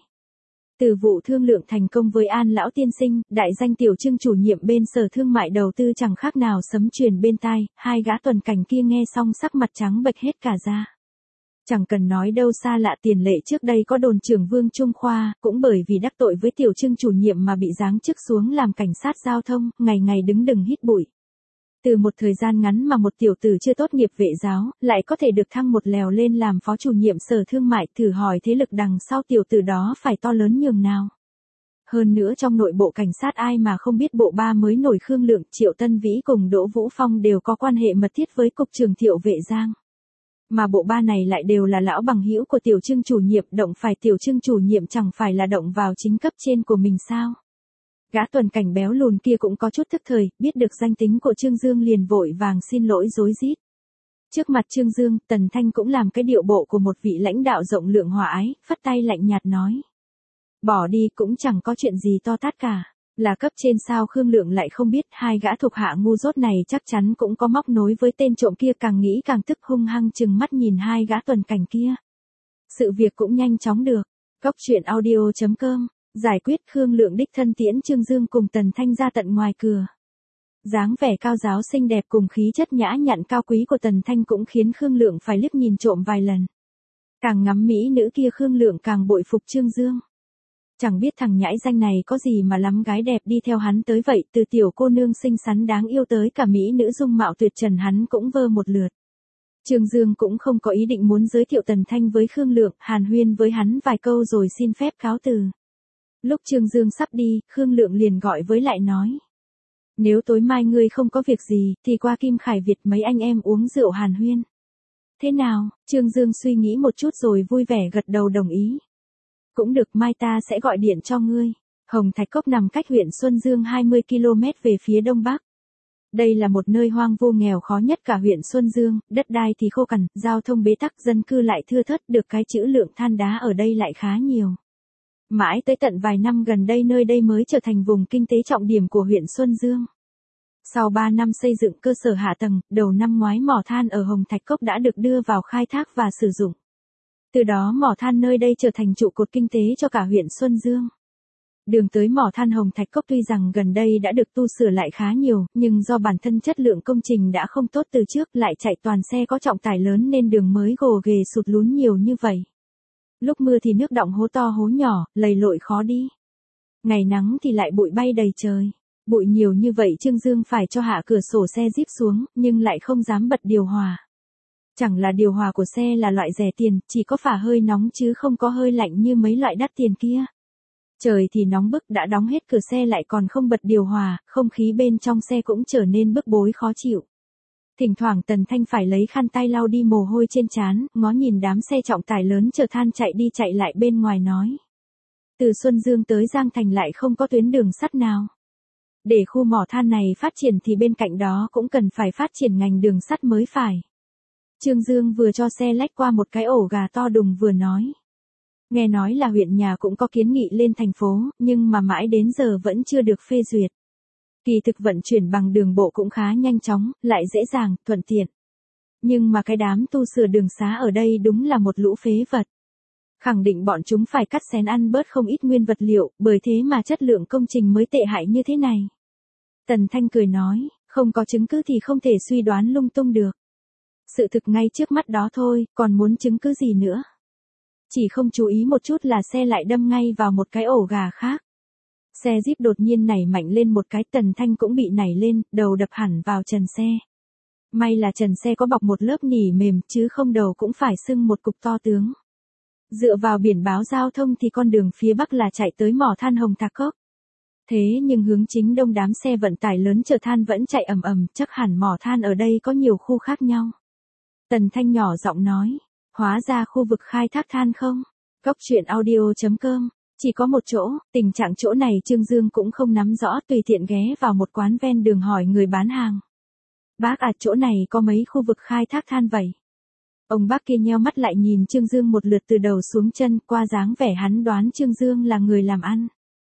Từ vụ thương lượng thành công với An lão tiên sinh, đại danh tiểu Trương chủ nhiệm bên sở thương mại đầu tư chẳng khác nào sấm truyền bên tai, hai gã tuần cảnh kia nghe xong sắc mặt trắng bệch hết cả ra. Chẳng cần nói đâu xa lạ, tiền lệ trước đây có đồn trưởng Vương Trung Khoa, cũng bởi vì đắc tội với tiểu Trương chủ nhiệm mà bị giáng chức xuống làm cảnh sát giao thông, ngày ngày đứng đừng hít bụi. Từ một thời gian ngắn mà một tiểu tử chưa tốt nghiệp vệ giáo, lại có thể được thăng một lèo lên làm phó chủ nhiệm sở thương mại, thử hỏi thế lực đằng sau tiểu tử đó phải to lớn nhường nào. Hơn nữa trong nội bộ cảnh sát ai mà không biết bộ ba mới nổi Khương Lượng, Triệu Tân Vĩ cùng Đỗ Vũ Phong đều có quan hệ mật thiết với cục trưởng Thiệu Vệ Giang. Mà bộ ba này lại đều là lão bằng hữu của tiểu Trương chủ nhiệm, động phải tiểu Trương chủ nhiệm chẳng phải là động vào chính cấp trên của mình sao. Gã tuần cảnh béo lùn kia cũng có chút thức thời, biết được danh tính của Trương Dương liền vội vàng xin lỗi rối rít. Trước mặt Trương Dương, Tần Thanh cũng làm cái điệu bộ của một vị lãnh đạo rộng lượng hòa ái, phất tay lạnh nhạt nói. Bỏ đi cũng chẳng có chuyện gì to tát cả. Là cấp trên sao Khương Lượng lại không biết, hai gã thuộc hạ ngu dốt này chắc chắn cũng có móc nối với tên trộm kia, càng nghĩ càng tức hung hăng chừng mắt nhìn hai gã tuần cảnh kia. Sự việc cũng nhanh chóng được. Cốc truyện audio chấm com, giải quyết. Khương Lượng đích thân tiễn Trương Dương cùng Tần Thanh ra tận ngoài cửa. Dáng vẻ cao giáo xinh đẹp cùng khí chất nhã nhặn cao quý của Tần Thanh cũng khiến Khương Lượng phải liếc nhìn trộm vài lần. Càng ngắm mỹ nữ kia Khương Lượng càng bội phục Trương Dương. Chẳng biết thằng nhãi danh này có gì mà lắm gái đẹp đi theo hắn tới vậy, từ tiểu cô nương xinh xắn đáng yêu tới cả mỹ nữ dung mạo tuyệt trần hắn cũng vơ một lượt. Trương Dương cũng không có ý định muốn giới thiệu Tần Thanh với Khương Lượng, hàn huyên với hắn vài câu rồi xin phép cáo từ. Lúc Trương Dương sắp đi, Khương Lượng liền gọi với lại nói. Nếu tối mai ngươi không có việc gì, thì qua Kim Khải Việt mấy anh em uống rượu hàn huyên. Thế nào? Trương Dương suy nghĩ một chút rồi vui vẻ gật đầu đồng ý. Cũng được, mai ta sẽ gọi điện cho ngươi. Hồng Thạch Cốc nằm cách huyện Xuân Dương hai mươi ki lô mét về phía đông bắc. Đây là một nơi hoang vu nghèo khó nhất cả huyện Xuân Dương, đất đai thì khô cằn, giao thông bế tắc, dân cư lại thưa thớt, được cái trữ lượng than đá ở đây lại khá nhiều. Mãi tới tận vài năm gần đây nơi đây mới trở thành vùng kinh tế trọng điểm của huyện Xuân Dương. Sau ba năm xây dựng cơ sở hạ tầng, đầu năm ngoái mỏ than ở Hồng Thạch Cốc đã được đưa vào khai thác và sử dụng. Từ đó mỏ than nơi đây trở thành trụ cột kinh tế cho cả huyện Xuân Dương. Đường tới mỏ than Hồng Thạch Cốc tuy rằng gần đây đã được tu sửa lại khá nhiều, nhưng do bản thân chất lượng công trình đã không tốt từ trước lại chạy toàn xe có trọng tải lớn nên đường mới gồ ghề sụt lún nhiều như vậy. Lúc mưa thì nước đọng hố to hố nhỏ, lầy lội khó đi. Ngày nắng thì lại bụi bay đầy trời. Bụi nhiều như vậy Trương Dương phải cho hạ cửa sổ xe Jeep xuống, nhưng lại không dám bật điều hòa. Chẳng là điều hòa của xe là loại rẻ tiền, chỉ có phả hơi nóng chứ không có hơi lạnh như mấy loại đắt tiền kia. Trời thì nóng bức, đã đóng hết cửa xe lại còn không bật điều hòa, không khí bên trong xe cũng trở nên bức bối khó chịu. Thỉnh thoảng Tần Thanh phải lấy khăn tay lau đi mồ hôi trên trán, ngó nhìn đám xe trọng tải lớn chở than chạy đi chạy lại bên ngoài nói. Từ Xuân Dương tới Giang Thành lại không có tuyến đường sắt nào. Để khu mỏ than này phát triển thì bên cạnh đó cũng cần phải phát triển ngành đường sắt mới phải. Trương Dương vừa cho xe lách qua một cái ổ gà to đùng vừa nói. Nghe nói là huyện nhà cũng có kiến nghị lên thành phố, nhưng mà mãi đến giờ vẫn chưa được phê duyệt. Kỳ thực vận chuyển bằng đường bộ cũng khá nhanh chóng, lại dễ dàng, thuận tiện. Nhưng mà cái đám tu sửa đường xá ở đây đúng là một lũ phế vật. Khẳng định bọn chúng phải cắt xén ăn bớt không ít nguyên vật liệu, bởi thế mà chất lượng công trình mới tệ hại như thế này. Tần Thanh cười nói, không có chứng cứ thì không thể suy đoán lung tung được. Sự thực ngay trước mắt đó thôi, còn muốn chứng cứ gì nữa. Chỉ không chú ý một chút là xe lại đâm ngay vào một cái ổ gà khác. Xe Jeep đột nhiên nảy mạnh lên một cái, Tần Thanh cũng bị nảy lên, đầu đập hẳn vào trần xe. May là trần xe có bọc một lớp nỉ mềm chứ không đầu cũng phải sưng một cục to tướng. Dựa vào biển báo giao thông thì con đường phía Bắc là chạy tới mỏ than Hồng Thạch Cốc. Thế nhưng hướng chính đông đám xe vận tải lớn chở than vẫn chạy ầm ầm, chắc hẳn mỏ than ở đây có nhiều khu khác nhau. Tần Thanh nhỏ giọng nói, hóa ra khu vực khai thác than không? Cốc truyện audio chấm com, chỉ có một chỗ, tình trạng chỗ này Trương Dương cũng không nắm rõ, tùy tiện ghé vào một quán ven đường hỏi người bán hàng. Bác à, chỗ này có mấy khu vực khai thác than vậy? Ông bác kia nheo mắt lại nhìn Trương Dương một lượt từ đầu xuống chân, qua dáng vẻ hắn đoán Trương Dương là người làm ăn.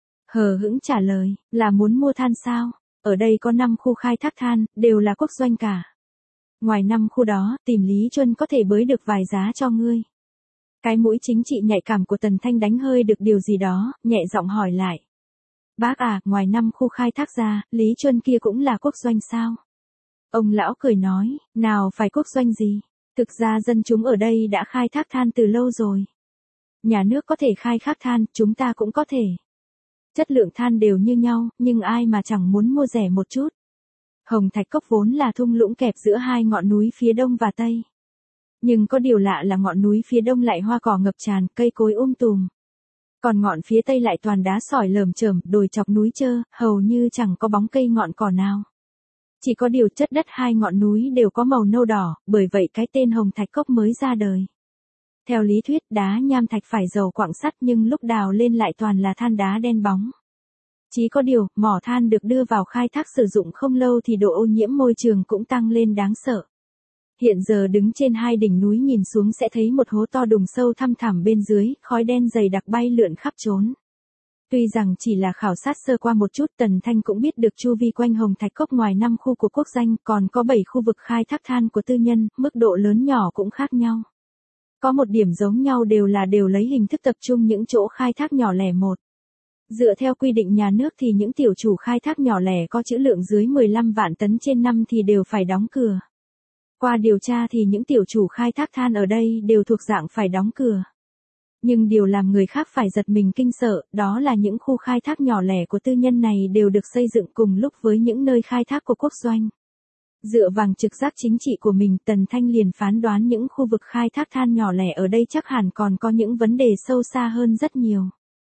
Hờ hững trả lời, là muốn mua than sao? Ở đây có năm khu khai thác than, đều là quốc doanh cả. Ngoài năm khu đó, tìm Lý Chuân có thể bới được vài giá cho ngươi. Cái mũi chính trị nhạy cảm của Tần Thanh đánh hơi được điều gì đó, nhẹ giọng hỏi lại. Bác à, ngoài năm khu khai thác ra, Lý Chuân kia cũng là quốc doanh sao? Ông lão cười nói, nào phải quốc doanh gì? Thực ra dân chúng ở đây đã khai thác than từ lâu rồi. Nhà nước có thể khai thác than, chúng ta cũng có thể. Chất lượng than đều như nhau, nhưng ai mà chẳng muốn mua rẻ một chút. Hồng Thạch Cốc vốn là thung lũng kẹp giữa hai ngọn núi phía đông và tây. Nhưng có điều lạ là ngọn núi phía đông lại hoa cỏ ngập tràn, cây cối um tùm. Còn ngọn phía tây lại toàn đá sỏi lởm chởm, đồi chọc núi trơ, hầu như chẳng có bóng cây ngọn cỏ nào. Chỉ có điều chất đất hai ngọn núi đều có màu nâu đỏ, bởi vậy cái tên Hồng Thạch Cốc mới ra đời. Theo lý thuyết đá nham thạch phải giàu quặng sắt nhưng lúc đào lên lại toàn là than đá đen bóng. Chỉ có điều, mỏ than được đưa vào khai thác sử dụng không lâu thì độ ô nhiễm môi trường cũng tăng lên đáng sợ. Hiện giờ đứng trên hai đỉnh núi nhìn xuống sẽ thấy một hố to đùng sâu thăm thẳm bên dưới, khói đen dày đặc bay lượn khắp trốn. Tuy rằng chỉ là khảo sát sơ qua một chút, Tần Thanh cũng biết được chu vi quanh Hồng Thạch Cốc ngoài năm khu của quốc doanh còn có bảy khu vực khai thác than của tư nhân, mức độ lớn nhỏ cũng khác nhau. Có một điểm giống nhau đều là đều lấy hình thức tập trung những chỗ khai thác nhỏ lẻ một. Dựa theo quy định nhà nước thì những tiểu chủ khai thác nhỏ lẻ có trữ lượng dưới mười lăm vạn tấn trên năm thì đều phải đóng cửa. Qua điều tra thì những tiểu chủ khai thác than ở đây đều thuộc dạng phải đóng cửa. Nhưng điều làm người khác phải giật mình kinh sợ, đó là những khu khai thác nhỏ lẻ của tư nhân này đều được xây dựng cùng lúc với những nơi khai thác của quốc doanh. Dựa vào trực giác chính trị của mình, Tần Thanh liền phán đoán những khu vực khai thác than nhỏ lẻ ở đây chắc hẳn còn có những vấn đề sâu xa hơn rất nhiều.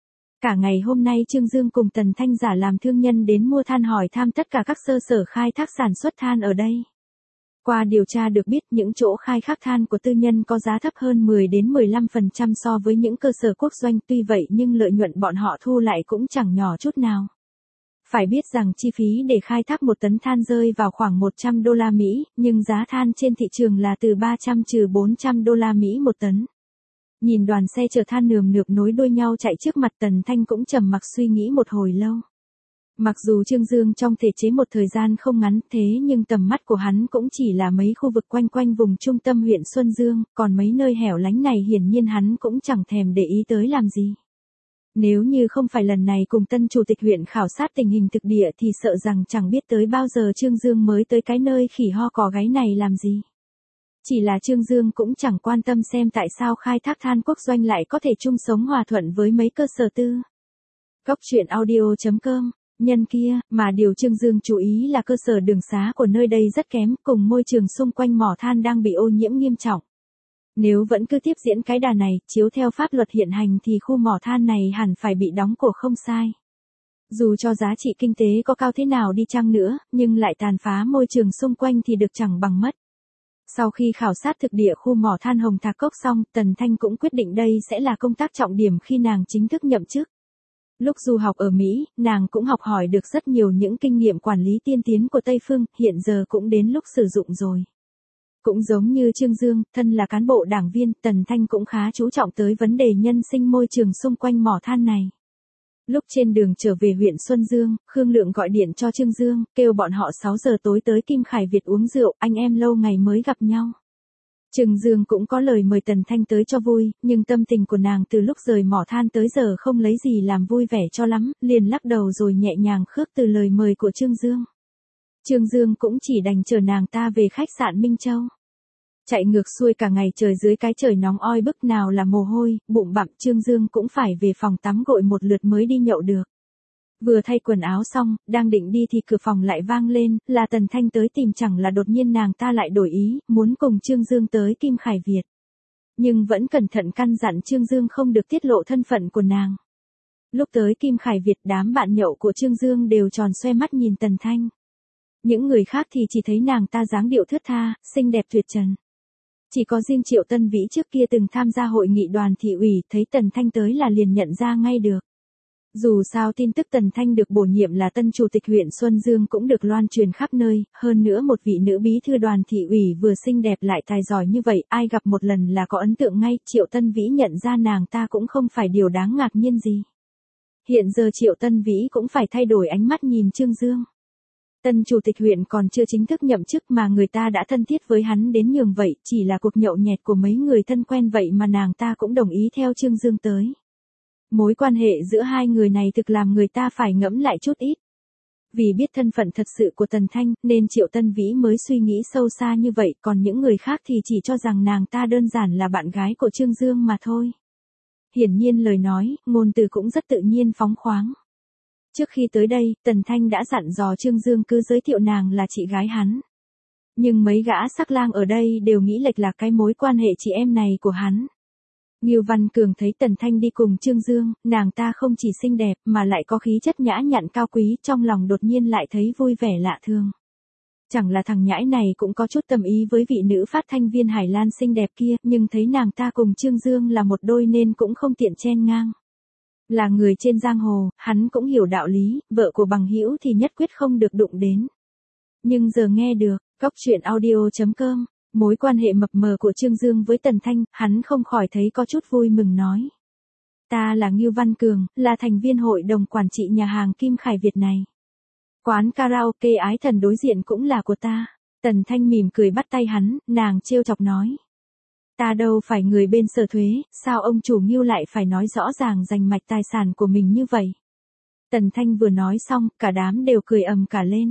Cả ngày hôm nay Trương Dương cùng Tần Thanh giả làm thương nhân đến mua than hỏi thăm tất cả các cơ sở khai thác sản xuất than ở đây. Qua điều tra được biết những chỗ khai thác than của tư nhân có giá thấp hơn mười đến mười lăm phần trăm so với những cơ sở quốc doanh, tuy vậy nhưng lợi nhuận bọn họ thu lại cũng chẳng nhỏ chút nào. Phải biết rằng chi phí để khai thác một tấn than rơi vào khoảng một trăm đô la Mỹ, nhưng giá than trên thị trường là từ ba trăm trừ bốn trăm đô la Mỹ một tấn. Nhìn đoàn xe chở than nườm nượp nối đuôi nhau chạy trước mặt, Tần Thanh cũng trầm mặc suy nghĩ một hồi lâu. Mặc dù Trương Dương trong thể chế một thời gian không ngắn thế nhưng tầm mắt của hắn cũng chỉ là mấy khu vực quanh quanh vùng trung tâm huyện Xuân Dương, còn mấy nơi hẻo lánh này hiển nhiên hắn cũng chẳng thèm để ý tới làm gì. Nếu như không phải lần này cùng tân chủ tịch huyện khảo sát tình hình thực địa thì sợ rằng chẳng biết tới bao giờ Trương Dương mới tới cái nơi khỉ ho cò gáy này làm gì. Chỉ là Trương Dương cũng chẳng quan tâm xem tại sao khai thác than quốc doanh lại có thể chung sống hòa thuận với mấy cơ sở tư. Góc truyện audio chấm com. Nhân kia, mà điều Trương Dương chú ý là cơ sở đường xá của nơi đây rất kém, cùng môi trường xung quanh mỏ than đang bị ô nhiễm nghiêm trọng. Nếu vẫn cứ tiếp diễn cái đà này, chiếu theo pháp luật hiện hành thì khu mỏ than này hẳn phải bị đóng cổ không sai. Dù cho giá trị kinh tế có cao thế nào đi chăng nữa, nhưng lại tàn phá môi trường xung quanh thì được chẳng bằng mất. Sau khi khảo sát thực địa khu mỏ than Hồng Thạc Cốc xong, Tần Thanh cũng quyết định đây sẽ là công tác trọng điểm khi nàng chính thức nhậm chức. Lúc du học ở Mỹ, nàng cũng học hỏi được rất nhiều những kinh nghiệm quản lý tiên tiến của Tây Phương, hiện giờ cũng đến lúc sử dụng rồi. Cũng giống như Trương Dương, thân là cán bộ đảng viên, Tần Thanh cũng khá chú trọng tới vấn đề nhân sinh môi trường xung quanh mỏ than này. Lúc trên đường trở về huyện Xuân Dương, Khương Lượng gọi điện cho Trương Dương, kêu bọn họ sáu giờ tối tới Kim Khải Việt uống rượu, anh em lâu ngày mới gặp nhau. Trương Dương cũng có lời mời Tần Thanh tới cho vui, nhưng tâm tình của nàng từ lúc rời mỏ than tới giờ không lấy gì làm vui vẻ cho lắm, liền lắc đầu rồi nhẹ nhàng khước từ lời mời của Trương Dương. Trương Dương cũng chỉ đành chờ nàng ta về khách sạn Minh Châu. Chạy ngược xuôi cả ngày trời dưới cái trời nóng oi bức, nào là mồ hôi, bụng bặm, Trương Dương cũng phải về phòng tắm gội một lượt mới đi nhậu được. Vừa thay quần áo xong, đang định đi thì cửa phòng lại vang lên, là Tần Thanh tới tìm, chẳng là đột nhiên nàng ta lại đổi ý, muốn cùng Trương Dương tới Kim Khải Việt. Nhưng vẫn cẩn thận căn dặn Trương Dương không được tiết lộ thân phận của nàng. Lúc tới Kim Khải Việt, đám bạn nhậu của Trương Dương đều tròn xoe mắt nhìn Tần Thanh. Những người khác thì chỉ thấy nàng ta dáng điệu thướt tha, xinh đẹp tuyệt trần. Chỉ có riêng Triệu Tân Vĩ trước kia từng tham gia hội nghị đoàn thị ủy, thấy Tần Thanh tới là liền nhận ra ngay được. Dù sao tin tức Tần Thanh được bổ nhiệm là tân chủ tịch huyện Xuân Dương cũng được loan truyền khắp nơi, hơn nữa một vị nữ bí thư đoàn thị ủy vừa xinh đẹp lại tài giỏi như vậy, ai gặp một lần là có ấn tượng ngay, Triệu Tân Vĩ nhận ra nàng ta cũng không phải điều đáng ngạc nhiên gì. Hiện giờ Triệu Tân Vĩ cũng phải thay đổi ánh mắt nhìn Trương Dương. Tân chủ tịch huyện còn chưa chính thức nhậm chức mà người ta đã thân thiết với hắn đến nhường vậy, chỉ là cuộc nhậu nhẹt của mấy người thân quen vậy mà nàng ta cũng đồng ý theo Trương Dương tới. Mối quan hệ giữa hai người này thực làm người ta phải ngẫm lại chút ít. Vì biết thân phận thật sự của Tần Thanh, nên Triệu Tân Vĩ mới suy nghĩ sâu xa như vậy, còn những người khác thì chỉ cho rằng nàng ta đơn giản là bạn gái của Trương Dương mà thôi. Hiển nhiên lời nói, ngôn từ cũng rất tự nhiên phóng khoáng. Trước khi tới đây, Tần Thanh đã dặn dò Trương Dương cứ giới thiệu nàng là chị gái hắn. Nhưng mấy gã sắc lang ở đây đều nghĩ lệch lạc cái mối quan hệ chị em này của hắn. Ngưu Văn Cường thấy Tần Thanh đi cùng Trương Dương, nàng ta không chỉ xinh đẹp mà lại có khí chất nhã nhặn cao quý, trong lòng đột nhiên lại thấy vui vẻ lạ thường. Chẳng là thằng nhãi này cũng có chút tâm ý với vị nữ phát thanh viên Hải Lan xinh đẹp kia, nhưng thấy nàng ta cùng Trương Dương là một đôi nên cũng không tiện chen ngang. Là người trên giang hồ, hắn cũng hiểu đạo lý, vợ của bằng hữu thì nhất quyết không được đụng đến. Nhưng giờ nghe được, góc truyện audio chấm com, mối quan hệ mập mờ của Trương Dương với Tần Thanh, hắn không khỏi thấy có chút vui mừng nói. Ta là Ngưu Văn Cường, là thành viên hội đồng quản trị nhà hàng Kim Khải Việt này. Quán karaoke Ái Thần đối diện cũng là của ta. Tần Thanh mỉm cười bắt tay hắn, nàng trêu chọc nói. Ta đâu phải người bên sở thuế, sao ông chủ Ngưu lại phải nói rõ ràng rành mạch tài sản của mình như vậy? Tần Thanh vừa nói xong, cả đám đều cười ầm cả lên.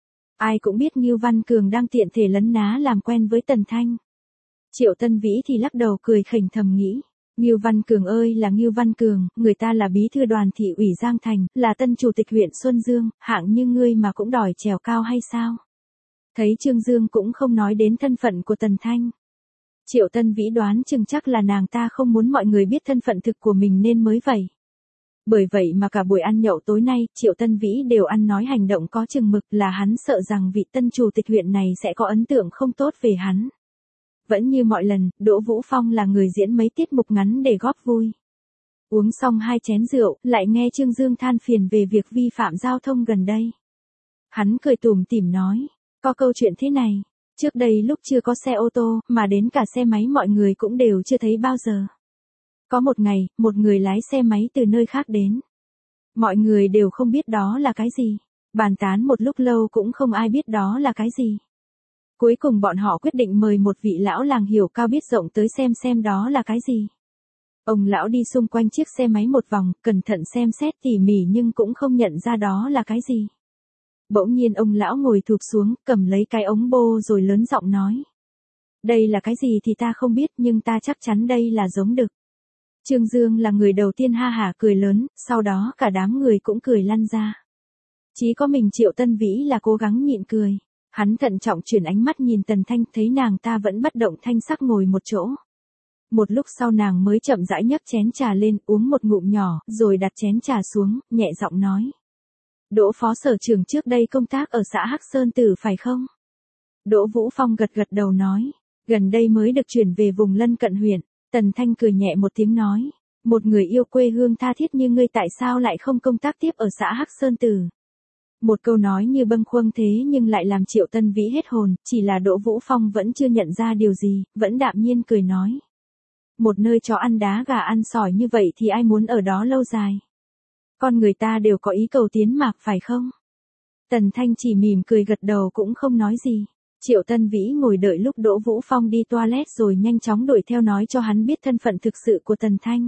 Ai cũng biết Ngưu Văn Cường đang tiện thể lấn ná làm quen với Tần Thanh. Triệu Tân Vĩ thì lắc đầu cười khỉnh thầm nghĩ. Ngưu Văn Cường ơi là Ngưu Văn Cường, người ta là bí thư đoàn thị ủy Giang Thành, là tân chủ tịch huyện Xuân Dương, hạng như ngươi mà cũng đòi trèo cao hay sao? Thấy Trương Dương cũng không nói đến thân phận của Tần Thanh. Triệu Tân Vĩ đoán chừng chắc là nàng ta không muốn mọi người biết thân phận thực của mình nên mới vậy. Bởi vậy mà cả buổi ăn nhậu tối nay, Triệu Tân Vĩ đều ăn nói hành động có chừng mực, là hắn sợ rằng vị tân chủ tịch huyện này sẽ có ấn tượng không tốt về hắn. Vẫn như mọi lần, Đỗ Vũ Phong là người diễn mấy tiết mục ngắn để góp vui. Uống xong hai chén rượu, lại nghe Trương Dương than phiền về việc vi phạm giao thông gần đây. Hắn cười tủm tỉm nói, có câu chuyện thế này, trước đây lúc chưa có xe ô tô, mà đến cả xe máy mọi người cũng đều chưa thấy bao giờ. Có một ngày, một người lái xe máy từ nơi khác đến. Mọi người đều không biết đó là cái gì. Bàn tán một lúc lâu cũng không ai biết đó là cái gì. Cuối cùng bọn họ quyết định mời một vị lão làng hiểu cao biết rộng tới xem xem đó là cái gì. Ông lão đi xung quanh chiếc xe máy một vòng, cẩn thận xem xét tỉ mỉ nhưng cũng không nhận ra đó là cái gì. Bỗng nhiên ông lão ngồi thụp xuống, cầm lấy cái ống bô rồi lớn giọng nói. Đây là cái gì thì ta không biết nhưng ta chắc chắn đây là giống đực. Trương Dương là người đầu tiên ha hả cười lớn, sau đó cả đám người cũng cười lăn ra. Chỉ có mình Triệu Tân Vĩ là cố gắng nhịn cười. Hắn thận trọng chuyển ánh mắt nhìn Tần Thanh, thấy nàng ta vẫn bất động thanh sắc ngồi một chỗ. Một lúc sau nàng mới chậm rãi nhấc chén trà lên, uống một ngụm nhỏ, rồi đặt chén trà xuống, nhẹ giọng nói. Đỗ phó sở trưởng trước đây công tác ở xã Hắc Sơn Tử phải không? Đỗ Vũ Phong gật gật đầu nói. Gần đây mới được chuyển về vùng lân cận huyện. Tần Thanh cười nhẹ một tiếng nói. Một người yêu quê hương tha thiết như ngươi tại sao lại không công tác tiếp ở xã Hắc Sơn Tử? Một câu nói như bâng khuâng thế nhưng lại làm Triệu Tân Vĩ hết hồn, chỉ là Đỗ Vũ Phong vẫn chưa nhận ra điều gì, vẫn đạm nhiên cười nói. Một nơi chó ăn đá gà ăn sỏi như vậy thì ai muốn ở đó lâu dài. Con người ta đều có ý cầu tiến mà, phải không? Tần Thanh chỉ mỉm cười gật đầu cũng không nói gì. Triệu Tân Vĩ ngồi đợi lúc Đỗ Vũ Phong đi toilet rồi nhanh chóng đuổi theo nói cho hắn biết thân phận thực sự của Tần Thanh.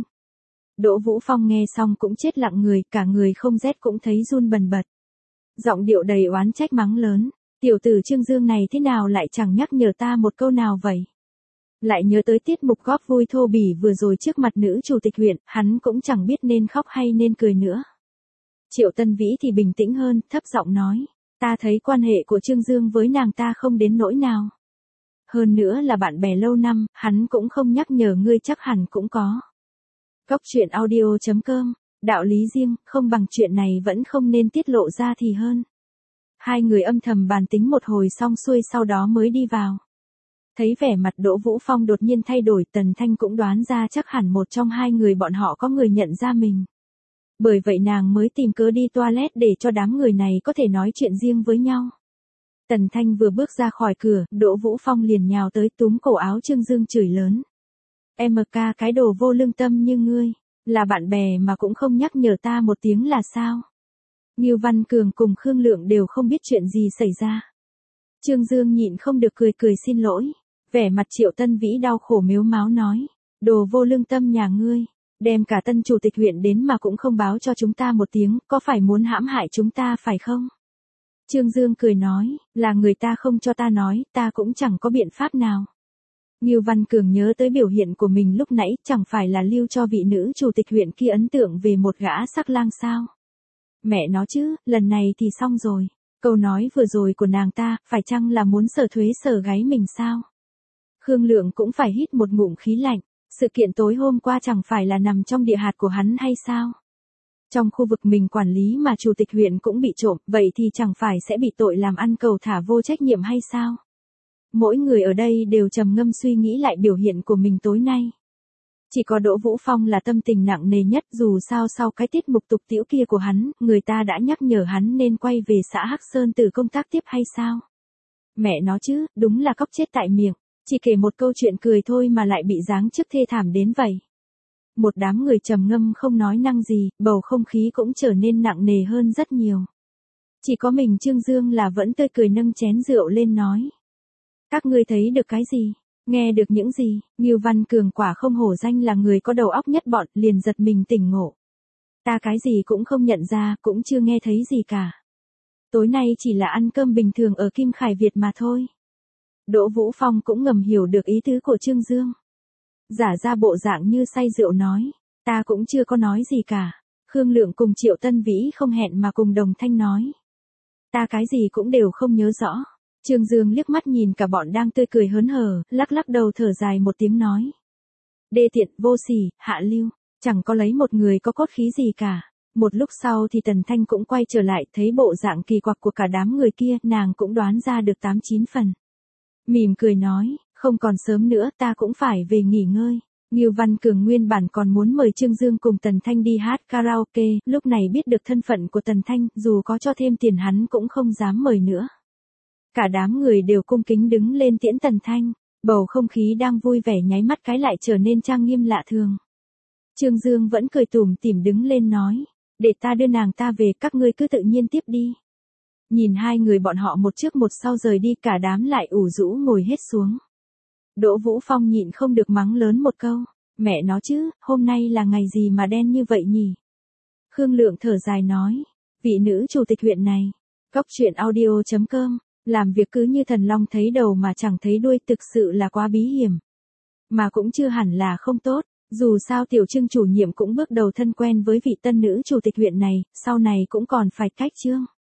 Đỗ Vũ Phong nghe xong cũng chết lặng người, cả người không rét cũng thấy run bần bật. Giọng điệu đầy oán trách mắng lớn, tiểu tử Trương Dương này thế nào lại chẳng nhắc nhở ta một câu nào vậy? Lại nhớ tới tiết mục góp vui thô bỉ vừa rồi trước mặt nữ chủ tịch huyện, hắn cũng chẳng biết nên khóc hay nên cười nữa. Triệu Tân Vĩ thì bình tĩnh hơn, thấp giọng nói, ta thấy quan hệ của Trương Dương với nàng ta không đến nỗi nào. Hơn nữa là bạn bè lâu năm, hắn cũng không nhắc nhở ngươi chắc hẳn cũng có. Cốc truyện audio chấm com, đạo lý riêng, không bằng chuyện này vẫn không nên tiết lộ ra thì hơn. Hai người âm thầm bàn tính một hồi xong xuôi sau đó mới đi vào. Thấy vẻ mặt Đỗ Vũ Phong đột nhiên thay đổi, Tần Thanh cũng đoán ra chắc hẳn một trong hai người bọn họ có người nhận ra mình. Bởi vậy nàng mới tìm cớ đi toilet để cho đám người này có thể nói chuyện riêng với nhau. Tần Thanh vừa bước ra khỏi cửa, Đỗ Vũ Phong liền nhào tới túm cổ áo Trương Dương chửi lớn. Em ca cái đồ vô lương tâm như ngươi, là bạn bè mà cũng không nhắc nhở ta một tiếng là sao? Ngưu Văn Cường cùng Khương Lượng đều không biết chuyện gì xảy ra. Trương Dương nhịn không được cười cười xin lỗi. Vẻ mặt Triệu Tân Vĩ đau khổ mếu máo nói. Đồ vô lương tâm nhà ngươi, đem cả tân chủ tịch huyện đến mà cũng không báo cho chúng ta một tiếng, có phải muốn hãm hại chúng ta phải không? Trương Dương cười nói, là người ta không cho ta nói, ta cũng chẳng có biện pháp nào. Ngưu Văn Cường nhớ tới biểu hiện của mình lúc nãy, chẳng phải là lưu cho vị nữ chủ tịch huyện kia ấn tượng về một gã sắc lang sao? Mẹ nó chứ, lần này thì xong rồi. Câu nói vừa rồi của nàng ta, phải chăng là muốn sờ thuế sờ gáy mình sao? Khương Lượng cũng phải hít một ngụm khí lạnh. Sự kiện tối hôm qua chẳng phải là nằm trong địa hạt của hắn hay sao? Trong khu vực mình quản lý mà chủ tịch huyện cũng bị trộm, vậy thì chẳng phải sẽ bị tội làm ăn cầu thả vô trách nhiệm hay sao? Mỗi người ở đây đều trầm ngâm suy nghĩ lại biểu hiện của mình tối nay. Chỉ có Đỗ Vũ Phong là tâm tình nặng nề nhất, dù sao sau cái tiết mục tục tĩu kia của hắn, người ta đã nhắc nhở hắn nên quay về xã Hắc Sơn Tử công tác tiếp hay sao? Mẹ nó chứ, đúng là cóc chết tại miệng, chỉ kể một câu chuyện cười thôi mà lại bị giáng chức thê thảm đến vậy. Một đám người trầm ngâm không nói năng gì, bầu không khí cũng trở nên nặng nề hơn rất nhiều. Chỉ có mình Trương Dương là vẫn tươi cười nâng chén rượu lên nói. Các ngươi thấy được cái gì? Nghe được những gì? Ngưu Văn Cường quả không hổ danh là người có đầu óc nhất bọn, liền giật mình tỉnh ngộ. Ta cái gì cũng không nhận ra, cũng chưa nghe thấy gì cả. Tối nay chỉ là ăn cơm bình thường ở Kim Khải Việt mà thôi. Đỗ Vũ Phong cũng ngầm hiểu được ý tứ của Trương Dương. Giả ra bộ dạng như say rượu nói, ta cũng chưa có nói gì cả. Khương Lượng cùng Triệu Tân Vĩ không hẹn mà cùng đồng thanh nói. Ta cái gì cũng đều không nhớ rõ. Trương Dương liếc mắt nhìn cả bọn đang tươi cười hớn hở, lắc lắc đầu thở dài một tiếng nói. Đê tiện, vô sỉ, hạ lưu, chẳng có lấy một người có cốt khí gì cả. Một lúc sau thì Tần Thanh cũng quay trở lại, thấy bộ dạng kỳ quặc của cả đám người kia, nàng cũng đoán ra được tám chín phần. Mỉm cười nói, không còn sớm nữa, ta cũng phải về nghỉ ngơi. Ngưu Văn Cường nguyên bản còn muốn mời Trương Dương cùng Tần Thanh đi hát karaoke, lúc này biết được thân phận của Tần Thanh, dù có cho thêm tiền hắn cũng không dám mời nữa. Cả đám người đều cung kính đứng lên tiễn Tần Thanh, bầu không khí đang vui vẻ nháy mắt cái lại trở nên trang nghiêm lạ thường. Trương Dương vẫn cười tủm tỉm đứng lên nói, để ta đưa nàng ta về, các ngươi cứ tự nhiên tiếp đi. Nhìn hai người bọn họ một trước một sau rời đi, cả đám lại ủ rũ ngồi hết xuống. Đỗ Vũ Phong nhịn không được mắng lớn một câu, mẹ nó chứ, hôm nay là ngày gì mà đen như vậy nhỉ? Khương Lượng thở dài nói, vị nữ chủ tịch huyện này, cóc truyện audio chấm com, làm việc cứ như thần long thấy đầu mà chẳng thấy đuôi, thực sự là quá bí hiểm. Mà cũng chưa hẳn là không tốt, dù sao Tiểu Trương chủ nhiệm cũng bước đầu thân quen với vị tân nữ chủ tịch huyện này, sau này cũng còn phải cách Trương.